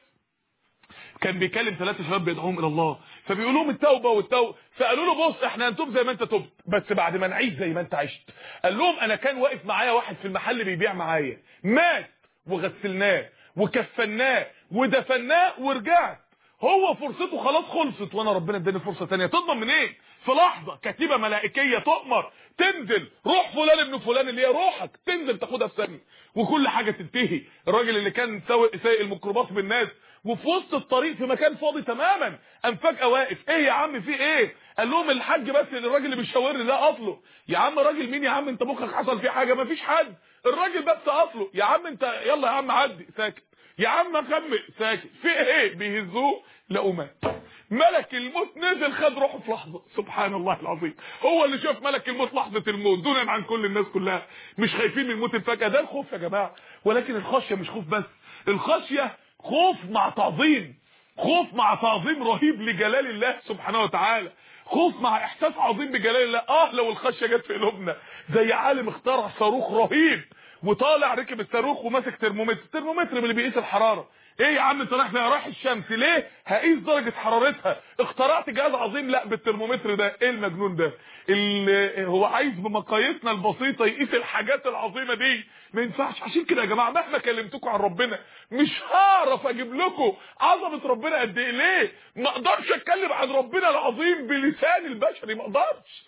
كان بيكلم 3 شباب بيدعوهم الى الله، فبيقول لهم التوبه فقالوا له بص احنا هنتوب زي ما انت تبت بس بعد ما نعيش زي ما انت عشت. قال لهم انا كان واقف معايا واحد في المحل بيبيع معايا، مات وغسلناه وكفناه ودفناه ورجعت، هو فرصته خلاص خلصت وانا ربنا اداني فرصه ثانيه. تضمن منين؟ إيه؟ في لحظه كتيبه ملائكيه تؤمر تنزل روح فلان ابن فلان اللي هي روحك تنزل تاخدها في ثانيه وكل حاجه تنتهي. الراجل اللي كان سايق الميكروباص بالناس وفي وسط الطريق في مكان فاضي تماما قام فجاه واقف، ايه يا عم في ايه؟ قال لهم الحاج بس الراجل اللي بيشاورني لا اصله. يا عم راجل مين يا عم؟ انت مخك حصل فيه حاجه؟ مفيش حد، الراجل بس اصله. يا عم انت يلا يا عم عدي، ساكت. يا عم كمل، ساكت. في ايه؟ بيهزوه لقوا مات. ملك الموت نزل خد روحه في لحظه. سبحان الله العظيم. هو اللي شاف ملك الموت لحظه الموت دونا عن كل الناس كلها. مش خايفين من الموت الفجأة. ده الخوف يا جماعه. ولكن الخشيه مش خوف بس، الخشيه خوف مع تعظيم، خوف مع تعظيم رهيب لجلال الله سبحانه وتعالى، خوف مع احساس عظيم بجلال الله. لو الخشيه جت في قلوبنا زي عالم اخترع صاروخ رهيب وطالع ركب الصاروخ وماسك ترمومتر من اللي بيقيس الحراره. ايه يا عم انت رايح الشمس ليه؟ هقيس درجه حرارتها. اخترعت جهاز عظيم لا بالترمومتر ده. ايه المجنون ده اللي هو عايز بمقاييسنا البسيطه يقيس الحاجات العظيمه دي؟ ما ينفعش. عشان كده يا جماعه مهما كلمتكم عن ربنا مش هعرف اجيب لكم عظمه ربنا قد ايه. ليه؟ ما اقدرش اتكلم عن ربنا العظيم بلسان البشري، ما اقدرش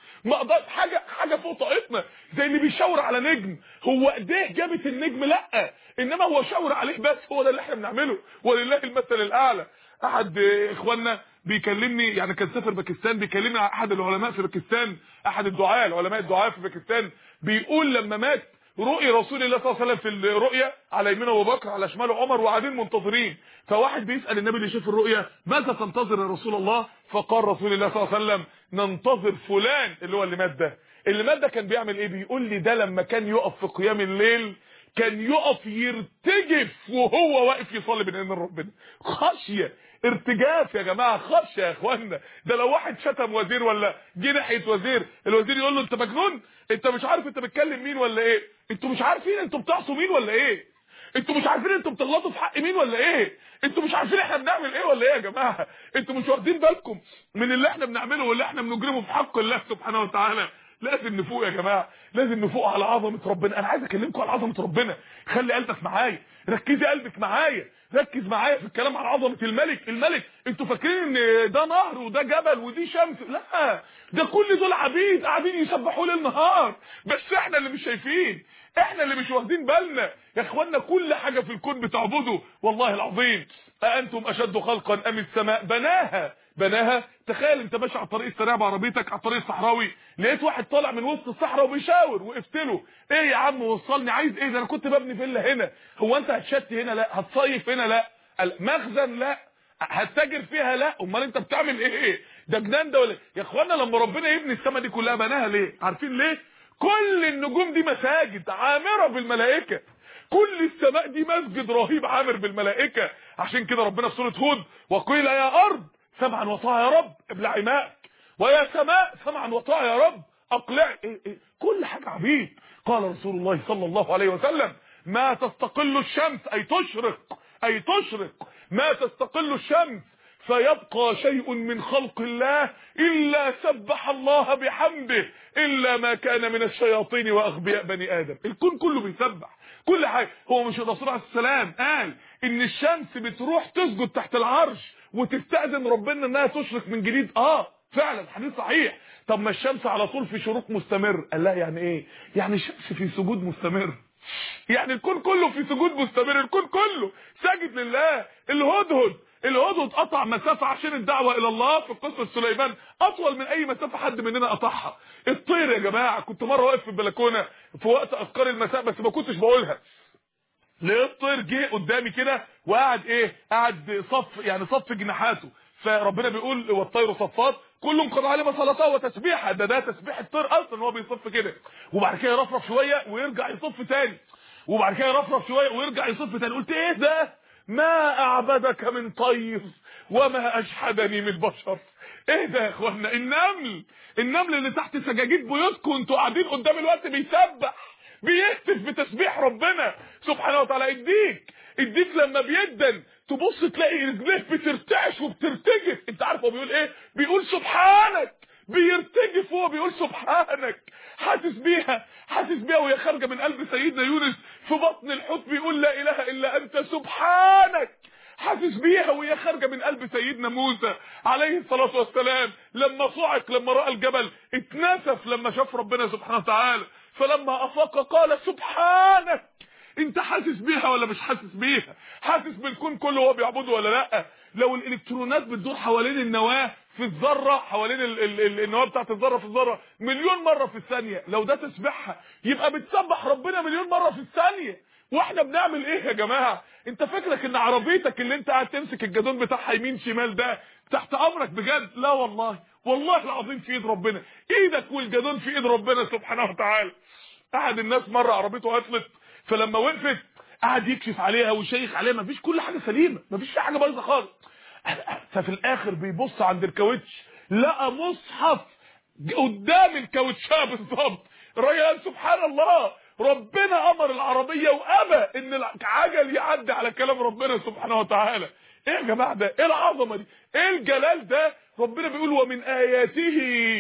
حاجه فوق طاقتنا. زي اللي بيشاور على نجم، هو ايديه جابت النجم؟ لا، انما هو شاور عليه بس. هو ده اللي احنا بنعمله ولله المثل الاعلى. احد اخواننا بيكلمني، يعني كان سافر باكستان، بيكلمني عن احد العلماء في باكستان، احد علماء الدعاء في باكستان، بيقول لما مات رؤي رسول الله صلى الله عليه وسلم في الرؤيا على يمينه ابو بكر على شماله عمر وقاعدين منتظرين. فواحد بيسال النبي اللي شاف الرؤيا ماذا تنتظر يا رسول الله؟ فقال رسول الله صلى الله عليه وسلم ننتظر فلان اللي هو اللي مات ده. اللي مات ده كان بيعمل ايه؟ بيقول لي ده لما كان يقف في قيام الليل كان يقف يرتجف وهو واقف يصلي بين ايدين ربنا. خشيه، ارتجاف يا جماعه، خشيه يا اخوانا. ده لو واحد شتم وزير ولا جه ناحيه وزير، الوزير يقول له انت مجنون؟ انت مش عارف انت بتكلم مين ولا ايه؟ انتوا مش عارفين انتوا بتعصوا مين ولا ايه؟ انتوا مش عارفين انتوا بتغلطوا في حق مين ولا ايه؟ انتوا مش عارفين احنا بنعمل ايه ولا ايه يا جماعه؟ انتوا مش واخدين بالكم من اللي احنا بنعمله واللي احنا بنجرمه في حق الله سبحانه وتعالى. لازم نفوق يا جماعه، لازم نفوق على عظمه ربنا. انا عايز اكلمكم على عظمه ربنا. خلي قلبك معايا، ركزي قلبك معايا، ركز معايا في الكلام عن عظمه الملك. انتوا فاكرين ان ده نهر وده جبل ودي شمس؟ لا، ده كل دول عبيد قاعدين يسبحوا ليل نهار، بس احنا اللي مش شايفين، احنا اللي مش واخدين بالنا يا اخوانا. كل حاجه في الكون بتعبده والله العظيم. أأنتم اشد خلقا ام السماء بناها. تخيل انت ماشي على الطريق السريع بعربيتك على الطريق الصحراوي، لقيت واحد طالع من وسط الصحراء وبيشاور، وقفت له ايه يا عم وصلني؟ عايز ايه؟ ده انا كنت ببني فيلا هنا. هو انت هتشتي هنا؟ لا. هتصيف هنا؟ لا. مخزن؟ لا. هتتاجر فيها؟ لا. امال انت بتعمل ايه؟ ده جنان ده ولا يا اخوانا؟ لما ربنا يبني السماء دي كلها بناها ليه؟ عارفين ليه؟ كل النجوم دي مساجد عامره بالملائكه، كل السماء دي مسجد رهيب عامر بالملائكه. عشان كده ربنا في سوره هود وقيل يا ارض سمعا وطاعة يا رب ابلعي ماءك، ويا سماء سمعا وطاعة يا رب اقلعي. كل حاجة عبيد. قال رسول الله صلى الله عليه وسلم ما تستقل الشمس أي تشرق ما تستقل الشمس فيبقى شيء من خلق الله إلا سبح الله بحمده إلا ما كان من الشياطين وأغبياء بني آدم. الكون كله بيسبح كل حاجة. هو مش الرسول عليه السلام قال إن الشمس بتروح تسجد تحت العرش وتستأذن ربنا إنها تشرق من جديد؟ فعلا حديث صحيح. طب ما الشمس على طول في شروق مستمر. قال لا يعني ايه؟ يعني الشمس في سجود مستمر، يعني الكون كله في سجود مستمر، الكون كله ساجد لله. الهدهد قطع مسافة عشان الدعوة الى الله في قصة سليمان اطول من اي مسافة حد مننا قطعها. الطير يا جماعة، كنت مرة واقف في البلكونة في وقت اذكار المساء بس ما كنتش بقولها، لقيت الطير جه قدامي كده وقعد قعد صف جناحاته، فربنا بيقول والطير صفات كل قد علم صلاته وتسبيحه. ده تسبيح الطير اصلا، هو بيصف كده وبعد كده يرفرف شويه ويرجع يصف تاني، وبعد كده يرفرف شويه ويرجع يصف تاني. قلت ايه ده؟ ما اعبدك من طير وما اشحدني من بشر. ايه ده يا اخوانا؟ النمل اللي تحت سجاجيد بيوتكم انتوا قاعدين قدام الوقت بيسبح بيهتف بتسبيح ربنا سبحانه وتعالى. اديك لما بيدن تبص تلاقي رجليه بترتعش وبترتجف. انت عارف هو بيقول ايه؟ بيقول سبحانك، بيرتجف هو بيقول سبحانك. حاسس بيها وهي خارجه من قلب سيدنا يونس في بطن الحوت بيقول لا اله الا انت سبحانك. حاسس بيها وهي خارجه من قلب سيدنا موسى عليه الصلاه والسلام لما صعق، لما راى الجبل اتنسف لما شاف ربنا سبحانه وتعالى، فلما افاق قال سبحانك. انت حاسس بيها ولا مش حاسس بيها؟ حاسس بالكون كله هو بيعبده ولا لا؟ لو الالكترونات بتدور حوالين النواه في الذره، حوالين النواه بتاعت الذره في الذره مليون مره في الثانيه، لو ده تسبيحها يبقى بتسبح ربنا مليون مره في الثانيه. واحنا بنعمل ايه يا جماعه؟ انت فاكرك ان عربيتك اللي انت قاعد تمسك الجدون بتاعها يمين شمال ده تحت امرك بجد؟ لا والله العظيم في ايد ربنا. ايدك والجدون في ايد ربنا سبحانه وتعالى. احد الناس مره عربيته عطلت، فلما وقفت قعد يكشف عليها ويشيخ عليها، مفيش كل حاجه سليمه، مفيش في حاجه بايظه خالص. ففي الاخر بيبص عند الكاوتش لقى مصحف قدام الكاوتشاه بالظبط. الراجل قال سبحان الله، ربنا امر العربيه وابى ان العجل يعدي على كلام ربنا سبحانه وتعالى. ايه يا جماعه ده؟ ايه العظمه دي؟ ايه الجلال ده؟ ربنا بيقول ومن اياته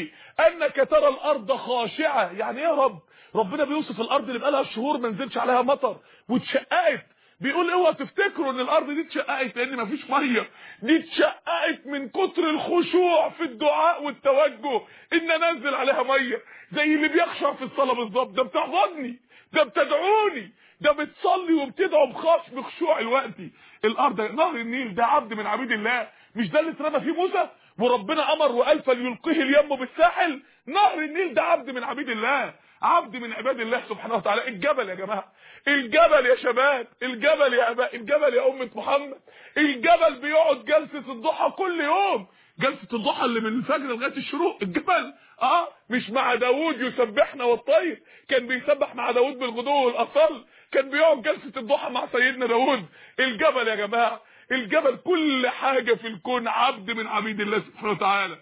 انك ترى الارض خاشعه. يعني ايه يا رب؟ ربنا بيوصف الارض اللي بقالها شهور ما نزلش عليها مطر واتشققت، بيقول اوعوا تفتكروا ان الارض دي اتشققت لان مفيش ميه، دي اتشققت من كتر الخشوع في الدعاء والتوجه ان انزل عليها ميه، زي اللي بيخشع في الصلاه بالظبط. ده بتعبدني، ده بتدعوني، ده بتصلي وبتدعو بخشوع الوقتي. الارض نهر النيل ده عبد من عبيد الله، مش ده اللي اترمى فيه موسى وربنا امر وقال فليلقيه اليم بالساحل؟ نهر النيل ده عبد من عبيد الله، عبد من عباد الله سبحانه وتعالى. الجبل يا جماعه، الجبل يا شباب، الجبل يا اباء، الجبل يا امه محمد، الجبل بيقعد جلسه الضحى كل يوم، جلسه الضحى اللي من الفجر لغايه الشروق. الجبل مش مع داوود يسبحنا والطير، كان بيسبح مع داوود بالغدو والاصل، كان بيقعد جلسه الضحى مع سيدنا داوود. الجبل يا جماعه، الجبل كل حاجه في الكون عبد من عبيد الله سبحانه وتعالى.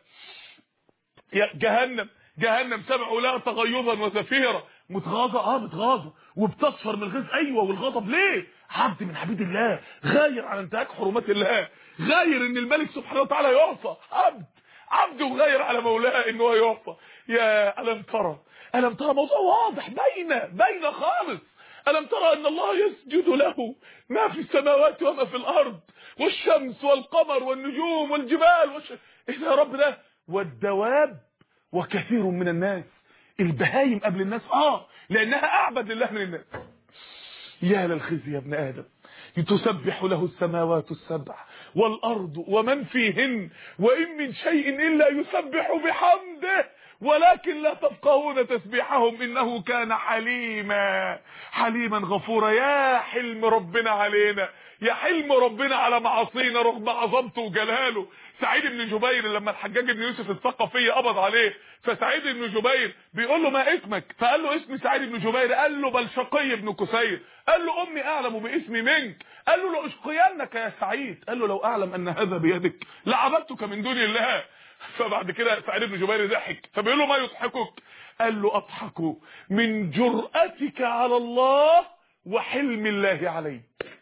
يا جهنم سمعوا لها تغيظا وزفيرا، متغاظه متغاظه وبتصفر من الغيظ. ايوه، والغضب ليه؟ عبد من عبيد الله، غاير على انتهاك حرمات الله، غاير ان الملك سبحانه وتعالى يعصى، عبد وغاير على مولاه ان هو يعصى. يا الم ترى موضوع واضح باينه خالص. الم ترى ان الله يسجد له ما في السماوات وما في الارض، والشمس والقمر والنجوم والجبال ايه ده يا رب ده؟ والدواب وكثير من الناس. البهايم قبل الناس لانها اعبد لله من الناس. يا للخزي يا ابن ادم، تسبح له السماوات السبع والارض ومن فيهن وان من شيء الا يسبح بحمده ولكن لا تفقهون تسبيحهم انه كان حليما غفورا. يا حلم ربنا علينا، يا حلم ربنا على معاصينا رغم عظمته وجلاله. سعيد بن جبير لما الحجاج بن يوسف الثقفي قبض عليه، فسعيد بن جبير بيقول له ما اسمك؟ فقال له اسمي سعيد بن جبير. قال له بل شقي بن كسير. قال له امي اعلم باسمي منك. قال له لاشقينك يا سعيد. قال له لو اعلم ان هذا بيدك لعبدتك من دون الله. فبعد كده سعيد بن جبير ضحك، فبيقول له ما يضحكك؟ قال له اضحك من جرأتك على الله وحلم الله عليك.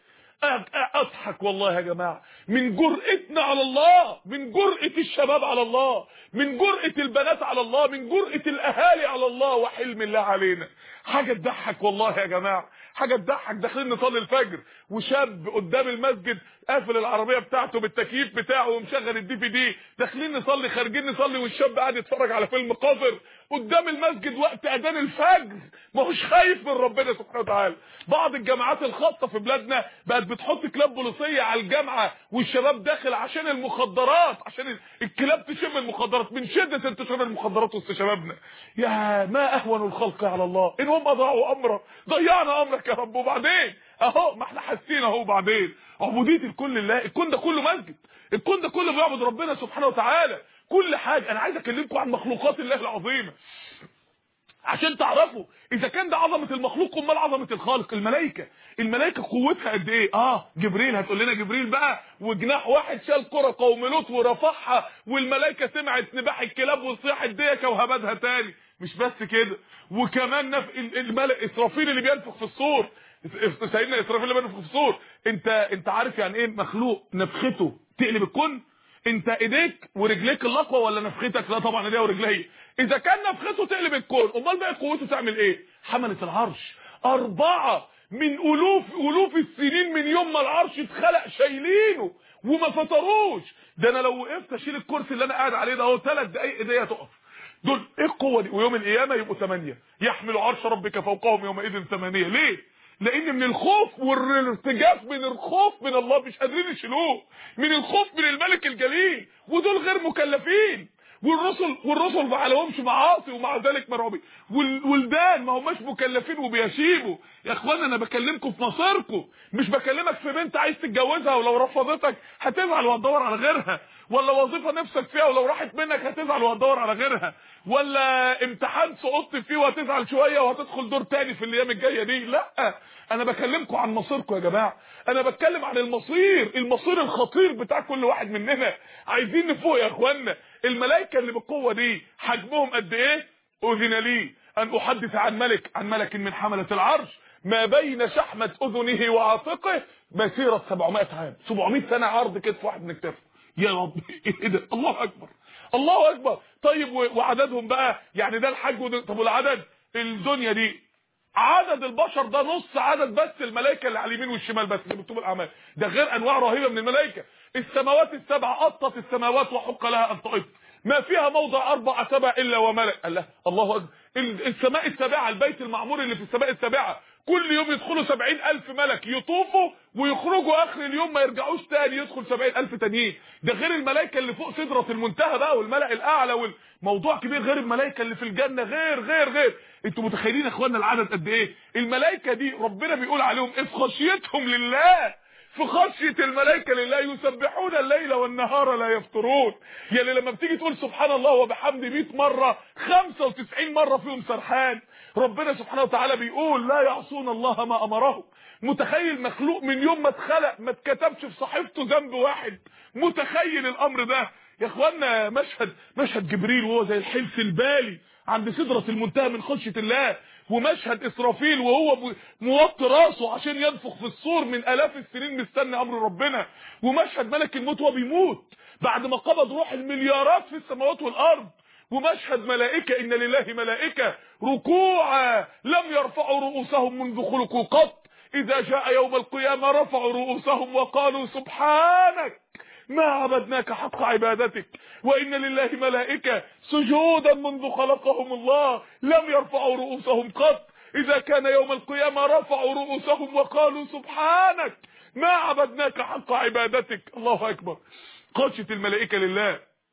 اضحك والله يا جماعه من جرأتنا على الله، من جرأة الشباب على الله، من جرأة البنات على الله، من جرأة الاهالي على الله وحلم الله علينا. حاجه تضحك والله يا جماعه، حاجه تضحك. داخلين نصلي الفجر وشاب قدام المسجد قافل العربيه بتاعته بالتكييف بتاعه ومشغل الدي في دي، داخلين نصلي خارجين نصلي والشاب قاعد يتفرج على فيلم قذر قدام المسجد وقت اذان الفجر، ما هوش خايف من ربنا سبحانه وتعالى. بعض الجامعات الخاصه في بلادنا بقت بتحط كلاب بوليسيه على الجامعه والشباب داخل عشان المخدرات، عشان الكلاب تشم المخدرات من شده انتشار المخدرات وسط شبابنا. يا ما اهون الخلق على الله ان هم ضاعوا امره، ضيعنا امرك يا رب. وبعدين اهو ما احنا حاسين اهو. بعدين عبوديه الكل لله، الكون ده كله مسجد، الكون ده كله بيعبد ربنا سبحانه وتعالى. كل حاجه. انا عايز اكلمكم عن مخلوقات الله العظيمه عشان تعرفوا اذا كان ده عظمه المخلوق امال عظمه الخالق. الملائكه قوتها قد ايه؟ جبريل. هتقول لنا جبريل بقى وجناح واحد شال كره قوم لوط ورفعها والملائكه سمعت نباح الكلاب وصياح الديكه وهبدها تاني. مش بس كده، وكمان الملك اسرافيل اللي بينفخ في الصور. سيدنا اسرافيل اللي بينفخ في الصور. انت عارف يعني ايه مخلوق نفخته تقلب الكون؟ انت ايديك ورجليك الاقوى ولا نفختك؟ لا طبعا ايديا ورجلي. اذا كان نفخته تقلب الكون امال بقى قوته تعمل ايه؟ حملة العرش 4 من الوف السنين من يوم ما العرش اتخلق شايلينه وما فطروش. ده انا لو وقفت اشيل الكرسي اللي انا قاعد عليه ده اهو 3 دقايق ايديا تقف. دول ايه القوه دي؟ ويوم القيامه يبقوا 8 يحملوا عرش ربك فوقهم يومئذ 8. ليه؟ لان من الخوف والارتجاف، من الخوف من الله مش قادرين يشيلوه، من الخوف من الملك الجليل. ودول غير مكلفين. والرسل ما عليهمش معاصي ومع ذلك مرعوبين. والولدان ما هماش مكلفين وبيشيبوا. يا اخوانا انا بكلمكم في مصيركم، مش بكلمك في بنت عايز تتجوزها ولو رفضتك هتزعل وهتدور على غيرها، ولا وظيفه نفسك فيها ولو راحت منك هتزعل وهتدور على غيرها، ولا امتحان سقطت فيه وهتزعل شويه وهتدخل دور تاني في الايام الجايه دي. لا، انا بكلمكم عن مصيركم يا جماعه. انا بتكلم عن المصير الخطير بتاع كل واحد مننا. عايزين نفوق يا اخوانا. الملائكه اللي بالقوه دي حجمهم قد ايه؟ اذن لي ان احدث عن ملك من حمله العرش ما بين شحمه اذنه وعاتقه مسيره 700 عام. 700 سنه عرض كتف واحد من الكتف. يا رب ايه ده؟ الله اكبر، الله اكبر. طيب وعددهم بقى يعني ده الحج طب والعدد؟ الدنيا دي عدد البشر ده نص عدد بس الملائكه اللي على اليمين والشمال بس اللي بتكتب الاعمال. ده غير انواع رهيبه من الملائكه. السماوات السبع قطت السماوات وحق لها ان تقط، ما فيها موضع 4 سبع الا وملك. الله اكبر. السماء السابعه، البيت المعمور اللي في السماء السابعه كل يوم يدخلوا 70,000 ملك يطوفوا ويخرجوا اخر اليوم ما يرجعوش تاني، يدخل 70,000 تانيين. ده غير الملائكه اللي فوق سدره المنتهى بقى والملأ الاعلى والموضوع كبير، غير الملائكه اللي في الجنه، غير. انتوا متخيلين يا اخوانا العدد قد ايه؟ الملائكه دي ربنا بيقول عليهم في خشيتهم لله، في خشيه الملائكه لله يسبحون الليل والنهار لا يفترون. يعني لما بتيجي تقول سبحان الله وبحمده 100 مره 95 مره فيهم سرحان. ربنا سبحانه وتعالى بيقول لا يعصون الله ما امرهم. متخيل مخلوق من يوم ما اتخلق ما اتكتبش في صحيفته ذنب واحد؟ متخيل الامر ده يا اخوانا؟ مشهد جبريل وهو زي الحلف البالي عند سدرة المنتهى من خشية الله، ومشهد اسرافيل وهو موطي راسه عشان ينفخ في الصور من الاف السنين مستني امر ربنا، ومشهد ملك الموت وهو بيموت بعد ما قبض روح المليارات في السماوات والارض، ومشهد ملائكه ان لله ملائكه ركوعا لم يرفعوا رؤوسهم منذ خلقوا قط، اذا جاء يوم القيامه رفعوا رؤوسهم وقالوا سبحانك ما عبدناك حق عبادتك، وإن لله ملائكة سجودا منذ خلقهم الله لم يرفعوا رؤوسهم قط، إذا كان يوم القيامة رفعوا رؤوسهم وقالوا سبحانك ما عبدناك حق عبادتك. الله أكبر. خشية الملائكة لله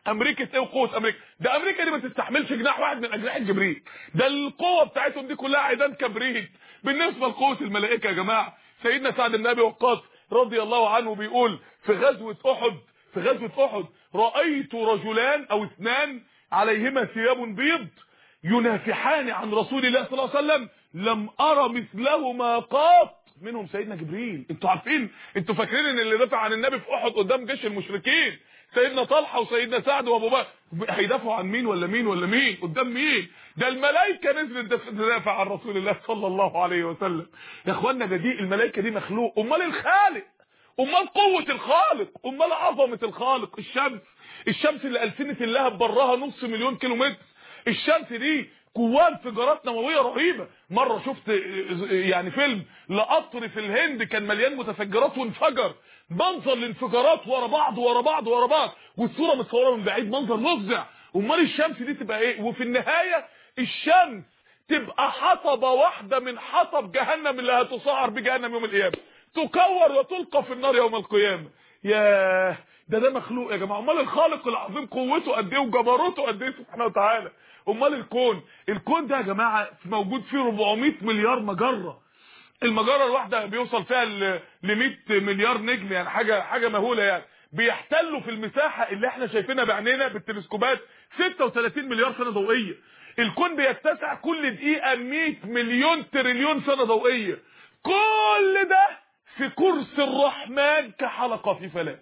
امريكا ايه وقوه امريكا؟ ده امريكا دي ما تستحملش جناح واحد من اجنحه جبريل. ده القوه بتاعتهم دي كلها عيدان كبريت بالنسبه لقوه الملائكه يا جماعه. سيدنا سعد بن ابي وقاص رضي الله عنه بيقول في غزوه احد رايت رجلان او اثنان عليهما ثياب بيض ينافحان عن رسول الله صلى الله عليه وسلم لم ارى مثلهما قط. منهم سيدنا جبريل. انتوا عارفين، انتوا فاكرين ان اللي دافع عن النبي في احد قدام جيش المشركين سيدنا طلحه وسيدنا سعد وابو بكر، هيدافعوا عن مين ولا مين قدام مين؟ ده الملائكه نزلت تدافع عن رسول الله صلى الله عليه وسلم. يا اخوانا ده دي الملائكه دي مخلوق، امال الخالق، امال قوه الخالق، امال عظمه الخالق. الشمس اللي السنه اللهب براها نص مليون كيلومتر. الشمس دي جواها انفجارات نوويه رهيبه. مره شفت يعني فيلم لقطر في الهند كان مليان متفجرات وانفجر، منظر الانفجارات ورا بعض والصوره متصوره من بعيد، منظر مفزع. امال الشمس دي تبقى ايه؟ وفي النهايه الشمس تبقى حطبه واحده من حطب جهنم اللي هتصعر بجهنم يوم القيامه، تكور وتلقى في النار يوم القيامه. ياه، ده مخلوق يا جماعه. امال الخالق العظيم قوته قد ايه وجبروته قد ايه سبحانه وتعالى. امال الكون ده يا جماعه موجود فيه 400 مليار مجره. المجره الواحده بيوصل فيها ل 100 مليار نجم، يعني حاجه مهوله. يعني بيحتلوا في المساحه اللي احنا شايفينها بعينينا بالتلسكوبات 36 مليار سنه ضوئيه. الكون بيتسع كل دقيقه 100 مليون تريليون سنه ضوئيه. كل ده في كرسي الرحمن كحلقه في فلاة.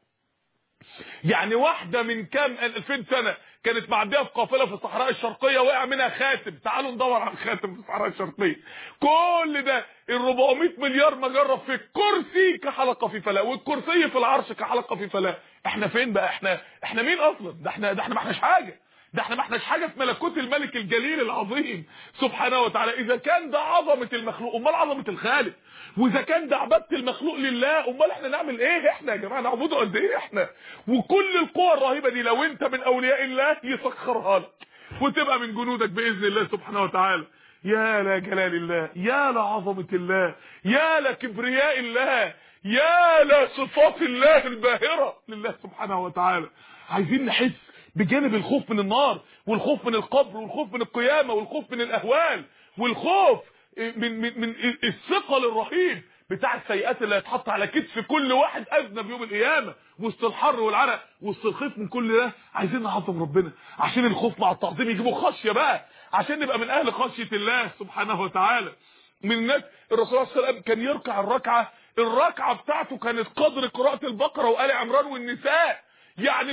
يعني واحده من كام 2000 سنه كانت معديه في قافله في الصحراء الشرقيه وقع منها خاتم. تعالوا ندور على الخاتم في الصحراء الشرقيه. كل ده ال 400 مليار مجره في الكرسي كحلقه في فلاة، والكرسي في العرش كحلقه في فلاة. احنا فين بقى؟ احنا مين اصلا؟ ده احنا ما احناش حاجه. ده احنا ما احناش حاجه في ملكوت الملك الجليل العظيم سبحانه وتعالى. اذا كان ده عظمه المخلوق امال عظمه الخالق، واذا كان ده عباده المخلوق لله امال احنا نعمل ايه؟ احنا يا جماعه نعبده قد ايه احنا؟ وكل القوى الرهيبه دي لو انت من اولياء الله يسخرها لك وتبقى من جنودك باذن الله سبحانه وتعالى. يا لجلال الله، يا لعظمه الله، يا لكبرياء الله، يا لصفات الله الباهره لله سبحانه وتعالى. عايزين نحس بجانب الخوف من النار والخوف من القبر والخوف من القيامه والخوف من الاهوال والخوف من الثقل الرهيب بتاع السيئات اللي هيتحط على كتف كل واحد اذنب يوم القيامه، وسط الحر والعرق وسط الخوف من كل ده. عايزين نعظم ربنا عشان الخوف مع التعظيم يجيبوا خشيه بقى، عشان نبقى من اهل خشيه الله سبحانه وتعالى. من الناس الرسول صلى الله عليه وسلم كان يركع الركعه بتاعته كانت قدر قراءه البقره وآل عمران والنساء، يعني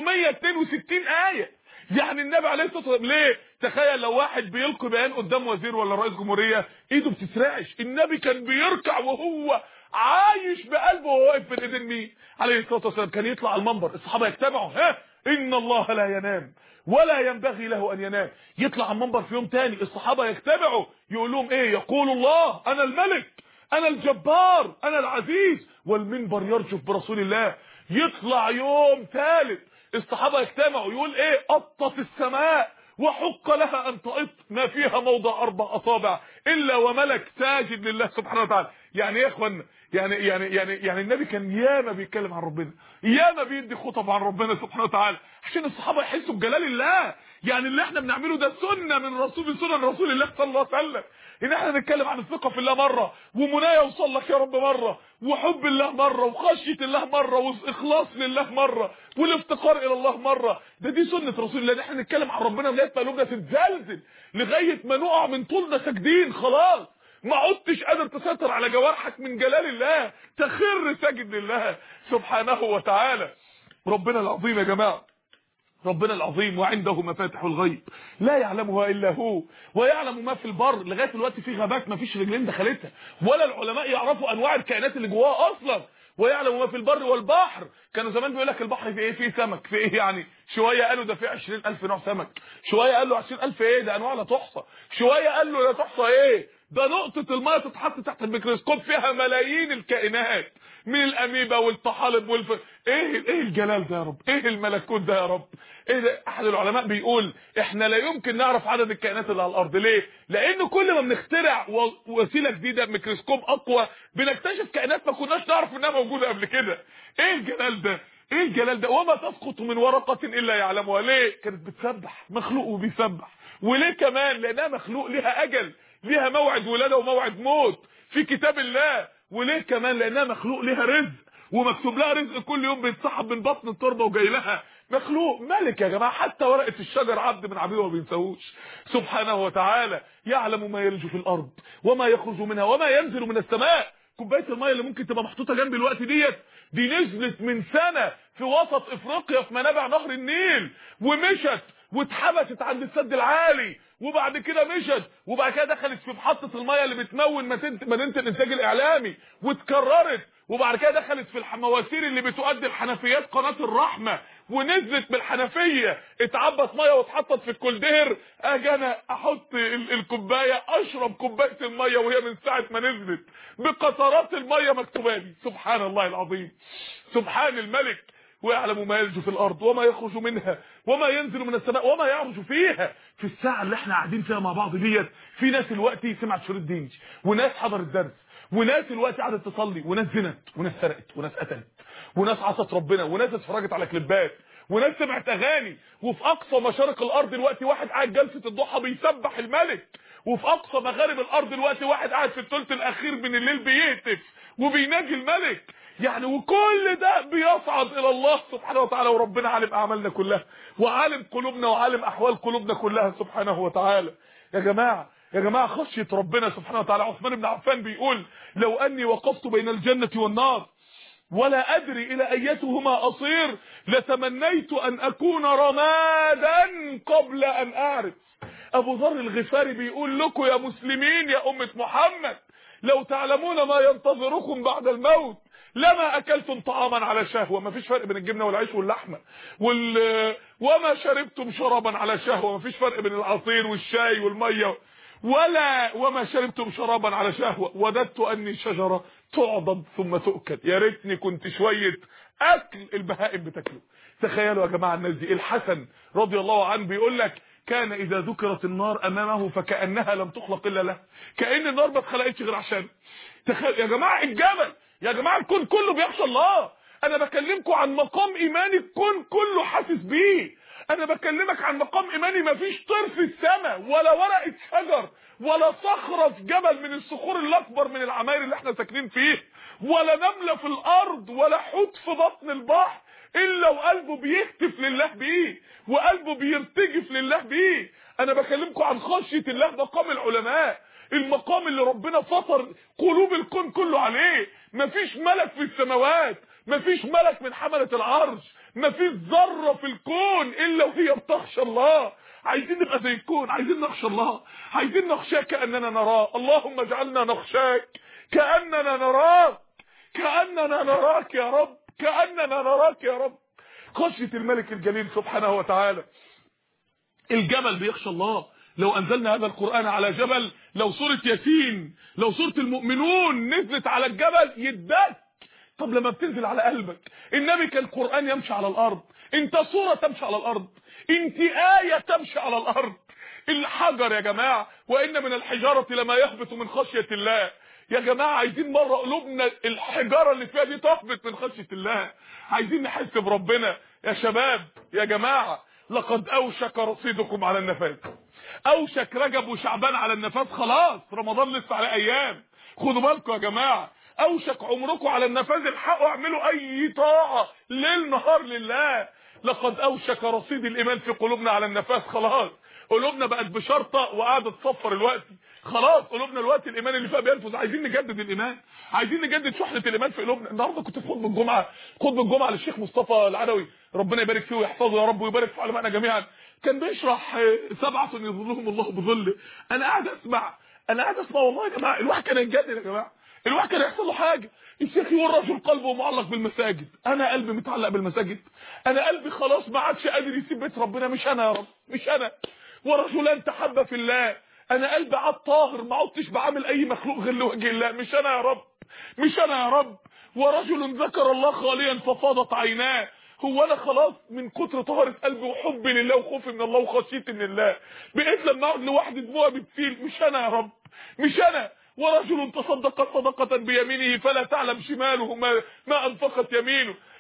662 آية. يعني النبي عليه الصلاة والسلام ليه؟ تخيل لو واحد بيلقي بيان قدام وزير ولا رئيس جمهورية ايده بتترعش، النبي كان بيركع وهو عايش بقلبه وهو واقف بين ايدين مين؟ عليه الصلاة والسلام. كان يطلع على المنبر الصحابة يجتمعوا، ان الله لا ينام ولا ينبغي له ان ينام. يطلع على المنبر في يوم تاني الصحابة يجتمعوا يقول لهم ايه؟ يقول الله انا الملك انا الجبار انا العزيز، والمنبر يرجف برسول الله. يطلع يوم ثالث الصحابه يجتمعوا يقول ايه؟ اطت السماء وحق لها ان تقط ما فيها موضع 4 اصابع الا وملك ساجد لله سبحانه وتعالى. يعني ايه يا اخوانا؟ يعني النبي كان ياما بيتكلم عن ربنا، ياما بيدي خطب عن ربنا سبحانه وتعالى عشان الصحابه يحسوا بجلال الله. يعني اللي احنا بنعمله ده سنه من سنن رسول الله صلى الله عليه وسلم، ان احنا نتكلم عن الثقه في الله مره، ومنايا يوصل لك يا رب مره، وحب الله مره، وخشيه الله مره، واخلاص لله مره، والافتقار الى الله مره. دي سنه رسول الله. احنا نتكلم عن ربنا لغايه ما قلوبنا تتزلزل، لغايه ما نقع من طولنا ساجدين خلاص، ما عدتش قادر تسيطر على جوارحك من جلال الله، تخر ساجد لله سبحانه وتعالى. ربنا العظيم يا جماعه، ربنا العظيم وعنده مفاتح الغيب لا يعلمها الا هو، ويعلم ما في البر. لغايه دلوقتي في غابات ما فيش رجلين دخلتها، ولا العلماء يعرفوا انواع الكائنات اللي جواها اصلا. ويعلم ما في البر والبحر. كانوا زمان بيقول لك البحر فيه ايه؟ فيه سمك. في ايه يعني؟ شويه قالوا ده فيه 20,000 نوع سمك، شويه قالوا 20,000 ايه؟ ده انواع لا تحصى، شويه قالوا لا تحصى ايه؟ ده نقطه الميه تتحط تحت الميكروسكوب فيها ملايين الكائنات من الاميبا والطحالب ايه الجلال ده يا رب؟ ايه الملكوت ده يا رب؟ ايه ده؟ احد العلماء بيقول احنا لا يمكن نعرف عدد الكائنات اللي على الارض. ليه؟ لان كل ما بنخترع وسيله جديده ميكروسكوب اقوى بنكتشف كائنات ما كناش نعرف انها موجوده قبل كده. ايه الجلال ده؟ ايه الجلال ده؟ وما تسقط من ورقه الا يعلمها. ليه؟ كانت بتسبح، مخلوق وبيسبح. وليه كمان؟ لانها مخلوق ليها اجل، ليها موعد ولاده وموعد موت في كتاب الله. وليه كمان؟ لانها مخلوق ليها رزق، ومكتوب لها رزق كل يوم بيتسحب من بطن التربه وجاي لها. مخلوق ملك يا جماعه، حتى ورقه الشجر عبد من عبيده ما بينساهوش سبحانه وتعالى. يعلم ما يلج في الارض وما يخرج منها وما ينزل من السماء. كوبايه الميه اللي ممكن تبقى محطوطه جنب الوقت دي نزلت من سنه في وسط افريقيا في منابع نهر النيل، ومشت واتحبست عند السد العالي، وبعد كده مشت، وبعد كده دخلت في محطه الميه اللي بتمول مدينه الانتاج الاعلامي واتكررت، وبعد كده دخلت في المواسير اللي بتؤدي الحنفيات قناه الرحمه، ونزلت بالحنفيه اتعبت ميه واتحطت في الكولدير. اجي انا احط الكوبايه اشرب كوبايه الميه وهي من ساعه ما نزلت بقطرات الميه مكتوبه لي. سبحان الله العظيم، سبحان الملك. ويعلم ما يلج في الارض وما يخرج منها وما ينزل من السماء وما يعرج فيها. في الساعه اللي احنا قاعدين فيها مع بعض ديت، في ناس دلوقتي سمعت شريط ديني، وناس حضرت درس، وناس دلوقتي قعدت تصلي، وناس زنت، وناس سرقت، وناس قتلت، وناس عصت ربنا، وناس اتفرجت على كليبات، وناس سمعت اغاني. وفي اقصى مشارق الارض دلوقتي واحد قاعد جلسه الضحى بيسبح الملك، وفي اقصى مغارب الارض دلوقتي واحد قاعد في الثلث الاخير من الليل بيهتف وبيناجي الملك. يعني وكل ده بيصعد الى الله سبحانه وتعالى، وربنا عالم اعمالنا كلها، وعالم قلوبنا، وعالم احوال قلوبنا كلها سبحانه وتعالى. يا جماعه خشيه ربنا سبحانه وتعالى. عثمان بن عفان بيقول: لو اني وقفت بين الجنه والنار ولا ادري الى ايتهما اصير لتمنيت ان اكون رمادا قبل ان اعرف. ابو ذر الغفاري بيقول: لكم يا مسلمين يا امه محمد، لو تعلمون ما ينتظركم بعد الموت لما اكلتم طعاما على شهوه. ما فيش فرق بين الجبنه والعيش واللحمه وما شربتم شرابا على شهوه. ما فيش فرق بين العصير والشاي والميه. وما شربتم شرابا على شهوه. وددت اني شجره تعضد ثم تؤكل. يا ريتني كنت شويه اكل البهائم بتاكله. تخيلوا يا جماعه الناس دي. الحسن رضي الله عنه بيقول لك: كان اذا ذكرت النار امامه فكانها لم تخلق الا له. كأن النار ما اتخلقتش غير عشان. تخيل يا جماعه الجبل، يا جماعه الكون كله بيخشى الله. انا بكلمكم عن مقام ايماني الكون كله حاسس بيه. انا بكلمك عن مقام ايماني مفيش طير في السماء ولا ورقه شجر ولا صخره في جبل من الصخور الاكبر من العماير اللي احنا ساكنين فيه، ولا نمله في الارض، ولا حوت في بطن البحر الا وقلبه بيهتف لله بيه، وقلبه بيرتجف لله بيه. انا بكلمكم عن خشيه الله، مقام العلماء، المقام اللي ربنا فطر قلوب الكون كله عليه. مفيش ملك في السماوات، مفيش ملك من حملة العرش، مفيش ذرة في الكون الا وهي بتخشى الله. عايزين نبقى زي الكون، عايزين نخشى الله، عايزين نخشاك كأننا نراه. اللهم اجعلنا نخشاك كأننا نراك، كأننا نراك يا رب، كأننا نراك يا رب. خشية الملك الجليل سبحانه وتعالى. الجبل بيخشى الله. لو انزلنا هذا القرآن على جبل، لو سورة ياسين، لو سورة المؤمنون نزلت على الجبل يدك. طب لما بتنزل على قلبك، النبي كان القرآن يمشي على الارض، انت سورة تمشي على الارض، انت آية تمشي على الارض. الحجر يا جماعة: وان من الحجارة لما يهبط من خشية الله. يا جماعة عايزين مرة قلوبنا الحجارة اللي فيها دي تهبط من خشية الله. عايزين نحس بربنا يا شباب. يا جماعة لقد اوشك رصيدكم على النفاذ. اوشك رجب وشعبان على النفاذ، خلاص رمضان لسه على ايام. خدوا بالكم يا جماعة، اوشك عمركم على النفاذ. الحقوا اعملوا اي طاعة ليل نهار لله. لقد اوشك رصيد الايمان في قلوبنا على النفاذ. خلاص قلوبنا بقت بشرطه وقاعده تصفر الوقت. خلاص قلوبنا الوقت الايمان اللي فيها بينفذ. عايزين نجدد الايمان، عايزين نجدد شحنه الايمان في قلوبنا. النهارده كنت في خطبه الجمعه للشيخ مصطفى العدوي، ربنا يبارك فيه ويحفظه يا رب، ويبارك في علمائنا جميعا. كان بيشرح 7 يظلهم الله بظله. انا قاعد اسمع والله يا جماعه الواحد كان ينجدد. يا جماعه الواحد كان يحصل له حاجه. الشيخ يقول: رجل قلبه معلق بالمساجد. انا قلبي متعلق بالمساجد، انا قلبي خلاص ما عادش قادر يسيب بيت ربنا. مش انا يا رب، مش انا. ورجلان تحبا في الله. انا قلبي عاد طاهر، ما عدتش بعمل اي مخلوق غير لوجه الله. مش انا يا رب، مش انا يا رب. ورجل ذكر الله خاليا ففاضت عيناه. هو انا خلاص من كتر طهارة قلبي وحبي لله وخوفي من الله وخشيتي من الله بقيت لما اقعد لوحدي دموعي بتسيل. مش انا يا رب، مش انا. ورجل تصدق صدقة بيمينه فلا تعلم شماله ما انفقت يمينه.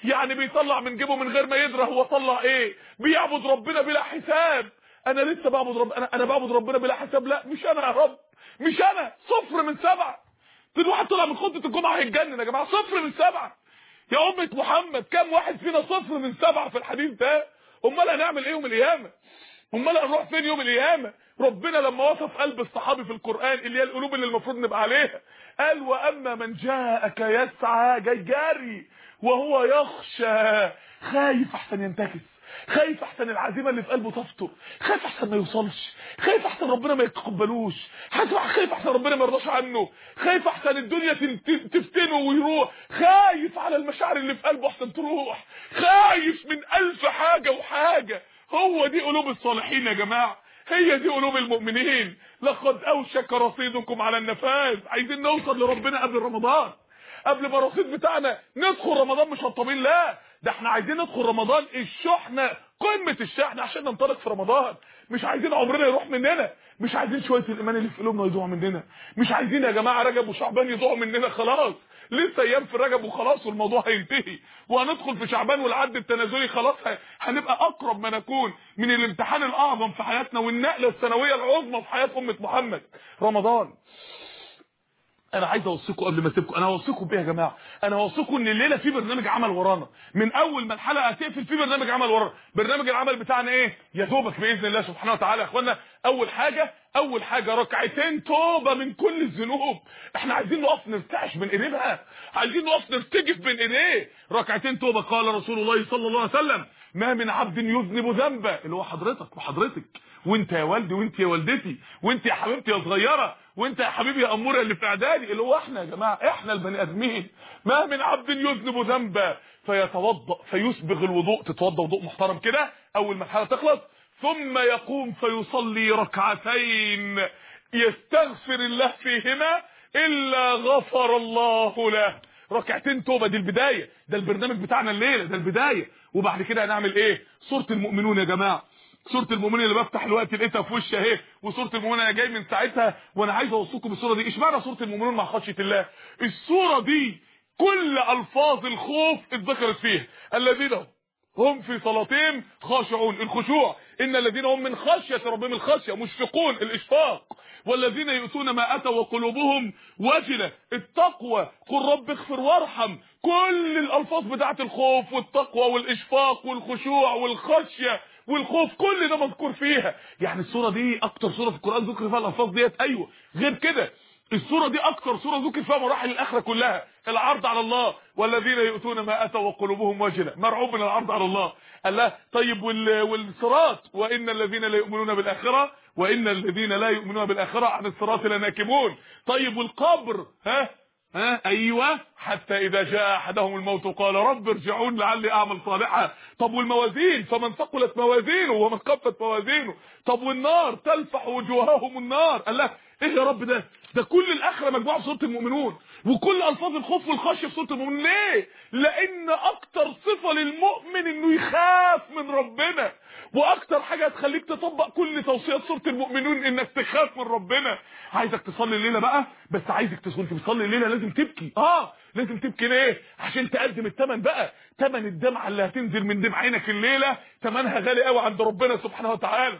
يعني بيطلع من جيبه من غير ما يدري هو طلع ايه، بيعبد ربنا بلا حساب. انا لسه بعبد ربنا، انا بعبد ربنا بلا حساب. لا مش انا يا رب، مش انا. 0 من 7. في واحد طلع من خطة الجمعة هيتجنن يا جماعة. 0 من 7 يا أمة محمد. كم واحد فينا 0 من 7 في الحديث ده؟ امال هنعمل ايه يوم القيامة؟ امال هنروح فين يوم القيامة؟ ربنا لما وصف قلب الصحابي في القرآن اللي هي القلوب اللي المفروض نبقى عليها، قال واما من جاءك يسعى، جاي جاري وهو يخشى، خايف احسن ينتكس، خايف احسن العزيمه اللي في قلبه تفطر، خايف احسن ما يوصلش، خايف احسن ربنا ما يتقبلوش، خايف احسن ربنا ما يرضاش عنه، خايف احسن الدنيا تفتنه ويروح، خايف على المشاعر اللي في قلبه احسن تروح، خايف من 1000 حاجه وحاجه. هو دي قلوب الصالحين يا جماعه، هي دي قلوب المؤمنين. لقد اوشك رصيدكم على النفاذ. عايزين نوصل لربنا قبل رمضان، قبل ما الرصيد بتاعنا ندخل رمضان مش هطمين. لا ده احنا عايزين ندخل رمضان الشحنه، قمه الشحنه عشان ننطلق في رمضان. مش عايزين عمرنا يروح مننا، مش عايزين شويه الايمان اللي في قلوبنا يضيعوا مننا، مش عايزين يا جماعه رجب وشعبان يضيعوا مننا. خلاص لسه ايام في رجب وخلاص والموضوع هينتهي، وهندخل في شعبان والعد التنازلي خلاص. هنبقى اقرب ما نكون من الامتحان الاعظم في حياتنا والنقله السنويه العظمى في حياه امه محمد، رمضان. انا عايز اوصيكم قبل ما اسيبكم، انا هوصيكم بيه يا جماعه، انا هوصيكم ان الليله في برنامج عمل ورانا. من اول ما الحلقه هتقفل في برنامج عمل ورانا. برنامج العمل بتاعنا ايه؟ يا دوبك باذن الله سبحانه وتعالى يا اخوانا. اول حاجه ركعتين توبه من كل الذنوب. احنا عايزين نقف نرتعش من ايديه بقى، عايزين نقف نرتجف بين ايديه. ركعتين توبه. قال رسول الله صلى الله عليه وسلم ما من عبد يذنب ذنبا، اللي هو حضرتك وحضرتك وانت يا والدي وانت يا والدتي وانت يا حبيبتي يا صغيره وانت يا حبيبي يا اموره اللي في اعدادي، اللي هو احنا يا جماعه، احنا البني ادمين. ما من عبد يذنب ذنبا فيتوضا فيسبغ الوضوء، تتوضا وضوء محترم كده اول ما الحلقه تخلص، ثم يقوم فيصلي ركعتين يستغفر الله فيهما الا غفر الله له. ركعتين توبه، دي البدايه، ده البرنامج بتاعنا الليله، ده البدايه. وبعد كده هنعمل ايه؟ سوره المؤمنون يا جماعه. سوره المؤمنين اللي بفتح الوقت لقيتها في وشي اهي، وسوره المؤمنين انا جاي من ساعتها وانا عايز اوصيكم بالسوره دي. اشمعنى سوره المؤمنون مع خشيه الله؟ السوره دي كل الفاظ الخوف اتذكرت فيها. الذين هم في صلاتهم خاشعون، الخشوع. ان الذين هم من خشيه ربهم، الخشيه، مشفقون، الاشفاق. والذين يؤتون ما اتوا وقلوبهم وجله، التقوى. قل رب اغفر وارحم. كل الالفاظ بتاعه الخوف والتقوى والاشفاق والخشوع والخشيه والخوف كل ده مذكور فيها. يعني السوره دي اكتر سوره في القران ذكر فيها الالفاظ ديت. ايوه غير كده السوره دي اكتر سوره ذكر فيها مراحل الاخره كلها، العرض على الله. والذين يؤتون ما اتوا وقلوبهم وجله، مرعوب من العرض على الله. قال له طيب والصراط، وان الذين لا يؤمنون بالاخره وان الذين لا يؤمنون بالاخره عن الصراط لناكبون. طيب والقبر، ايوه، حتى اذا جاء احدهم الموت قال رب ارجعون لعلي اعمل صالحا. طب والموازين، فمن ثقلت موازينه ومن خفت موازينه. طب والنار تلفح وجوههم النار. قال له ايه يا رب ده كل الاخره مجموعه في سوره المؤمنون، وكل الفاظ الخوف والخشيه في سوره المؤمنون. ليه؟ لان اكتر صفه للمؤمن انه يخاف من ربنا، واكتر حاجه هتخليك تطبق كل توصيات سوره المؤمنون انك تخاف من ربنا. عايزك تصلي الليله بقى، بس عايزك تصلي الليله لازم تبكي. لازم تبكي. ليه؟ عشان تقدم الثمن بقى، ثمن الدمعه اللي هتنزل من دمع عينك الليله ثمنها غالي قوي عند ربنا سبحانه وتعالى.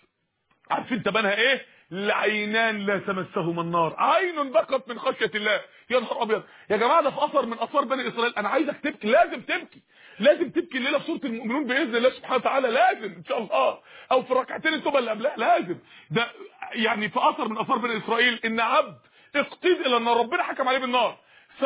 عارفين ثمنها ايه؟ العينان لا تمسهما النار، عين بكت من خشيه الله. يا نهار ابيض يا جماعه، ده في اثر من اثار بني اسرائيل. انا عايزك تبكي، لازم تبكي، لازم تبكي الليله في سوره المؤمنون باذن الله سبحانه وتعالى، لازم ان شاء الله، او في ركعتين التوبه اللي قبلها لازم. ده يعني في اثر من اثار بني اسرائيل ان عبد اقتد الى ان ربنا حكم عليه بالنار،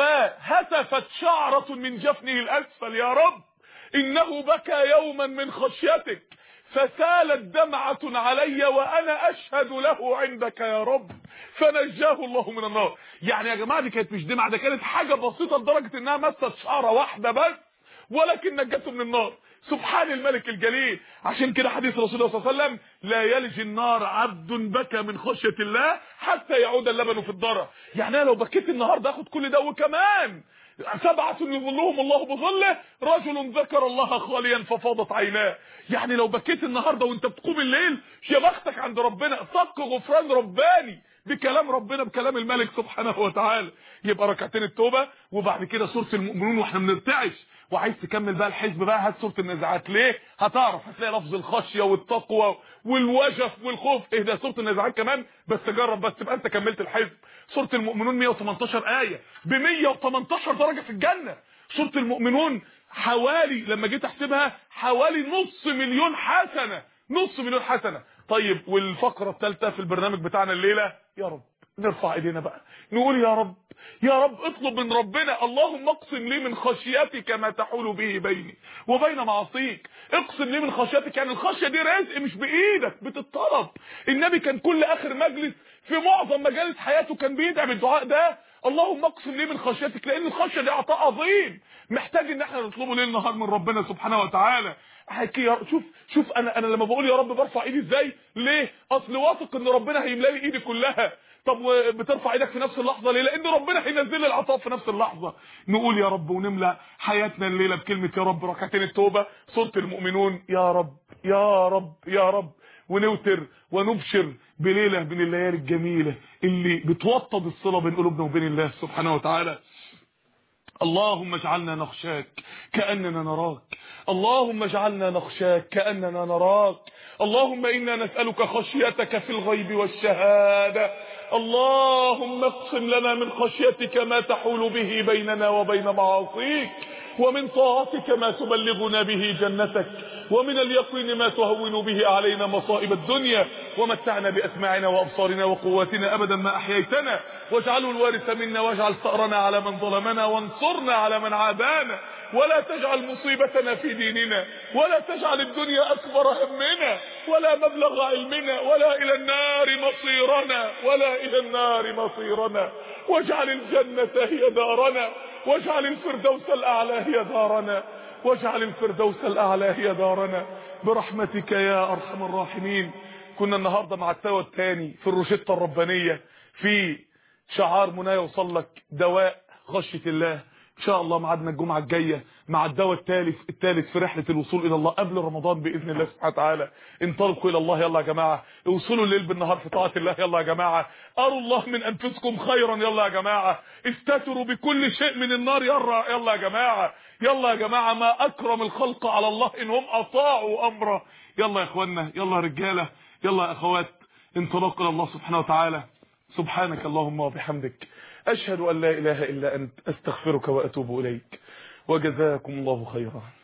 فهتفت شعره من جفنه الاسفل يا رب انه بكى يوما من خشيتك فسالت دمعة علي وانا اشهد له عندك يا رب فنجاه الله من النار. يعني يا جماعه دي كانت مش دمعة، ده كانت حاجه بسيطه لدرجه انها مست شعره واحده بس، ولكن نجته من النار. سبحان الملك الجليل. عشان كده حديث رسول الله صلى الله عليه وسلم لا يلج النار عبد بكى من خشيه الله حتى يعود اللبن في الضرع. يعني انا لو بكيت النهارده اخد كل ده وكمان 7 يظلهم الله بظله، رجل ذكر الله خاليا ففاضت عيناه. يعني لو بكيت النهارده وانت بتقوم الليل يا بختك عند ربنا، صك غفران رباني بكلام ربنا، بكلام الملك سبحانه وتعالى. يبقى ركعتين التوبه، وبعد كده سوره المؤمنون واحنا بنرتعش. وعايز تكمل بقى الحزب بقى، هات سوره النازعات. ليه؟ هتعرف، هتلاقي لفظ الخشيه والتقوى والوجف والخوف. ايه ده؟ سوره النازعات كمان؟ بس جرب بس تبقى انت كملت الحزب. سوره المؤمنون 118 ايه ب 118 درجه في الجنه. سوره المؤمنون حوالي لما جيت احسبها حوالي نص مليون حسنه، نص مليون حسنه. طيب والفقره الثالثه في البرنامج بتاعنا الليله، يا رب نرفع ايدينا بقى نقول يا رب، يا رب اطلب من ربنا اللهم اقسم لي من خشيتك ما تحول به بيني وبين معاصيك. اقسم لي من خشيتك، يعني الخشيه دي رزق مش بايدك، بتطلب. النبي كان كل اخر مجلس في معظم مجالس حياته كان بيدعي بالدعاء ده، اللهم اقسم لي من خشيتك، لان الخشيه دي عطاء عظيم محتاج ان احنا نطلبه ليل نهار من ربنا سبحانه وتعالى. شوف انا لما بقول يا رب برفع ايدي ازاي؟ ليه؟ اصل واثق ان ربنا هيملى لي ايدي كلها. طب بترفع ايدك في نفس اللحظه ليه؟ لان ربنا هينزل لي العطاء في نفس اللحظه. نقول يا رب ونملى حياتنا الليله بكلمه يا رب. ركعتين التوبه، سوره المؤمنون، يا رب يا رب يا رب. ونوتر ونبشر بليله من الليالي الجميله اللي بتوطد الصله بين قلوبنا وبين الله سبحانه وتعالى. اللهم اجعلنا نخشاك كأننا نراك، اللهم اجعلنا نخشاك كأننا نراك، اللهم إنا نسألك خشيتك في الغيب والشهادة. اللهم اقسم لنا من خشيتك ما تحول به بيننا وبين معاصيك، ومن طاعتك ما تبلغنا به جنتك، ومن اليقين ما تهون به علينا مصائب الدنيا، ومتعنا بأسماعنا وأبصارنا وقواتنا أبدا ما أحييتنا، واجعله الوارث منا، واجعل ثأرنا على من ظلمنا، وانصرنا على من عادانا، ولا تجعل مصيبتنا في ديننا، ولا تجعل الدنيا أكبر همنا ولا مبلغ علمنا، ولا إلى النار مصيرنا، ولا إلى النار مصيرنا، واجعل الجنة هي دارنا، واجعل الفردوس الأعلى هي دارنا، واجعل الفردوس الأعلى هي دارنا برحمتك يا أرحم الراحمين. كنا النهاردة مع التوى الثاني في الروشتة الربانية في شعار منى يوصل لك دواء خشية الله. ان شاء الله ميعادنا الجمعه الجايه مع الدواء الثالث في رحله الوصول الى الله قبل رمضان باذن الله سبحانه وتعالى. انطلقوا الى الله يلا يا جماعه، اوصلوا الليل بالنهار في طاعه الله يلا يا جماعه، اروا الله من انفسكم خيرا يلا يا جماعه، استتروا بكل شيء من النار يلا يا جماعه، يلا يا جماعه. ما اكرم الخلق على الله انهم اطاعوا امره. يلا يا اخوانا، يلا يا رجاله، يلا يا اخوات، انطلقوا الى الله سبحانه وتعالى. سبحانك اللهم وبحمدك، أشهد أن لا إله إلا أنت، أستغفرك وأتوب إليك، وجزاكم الله خيرا.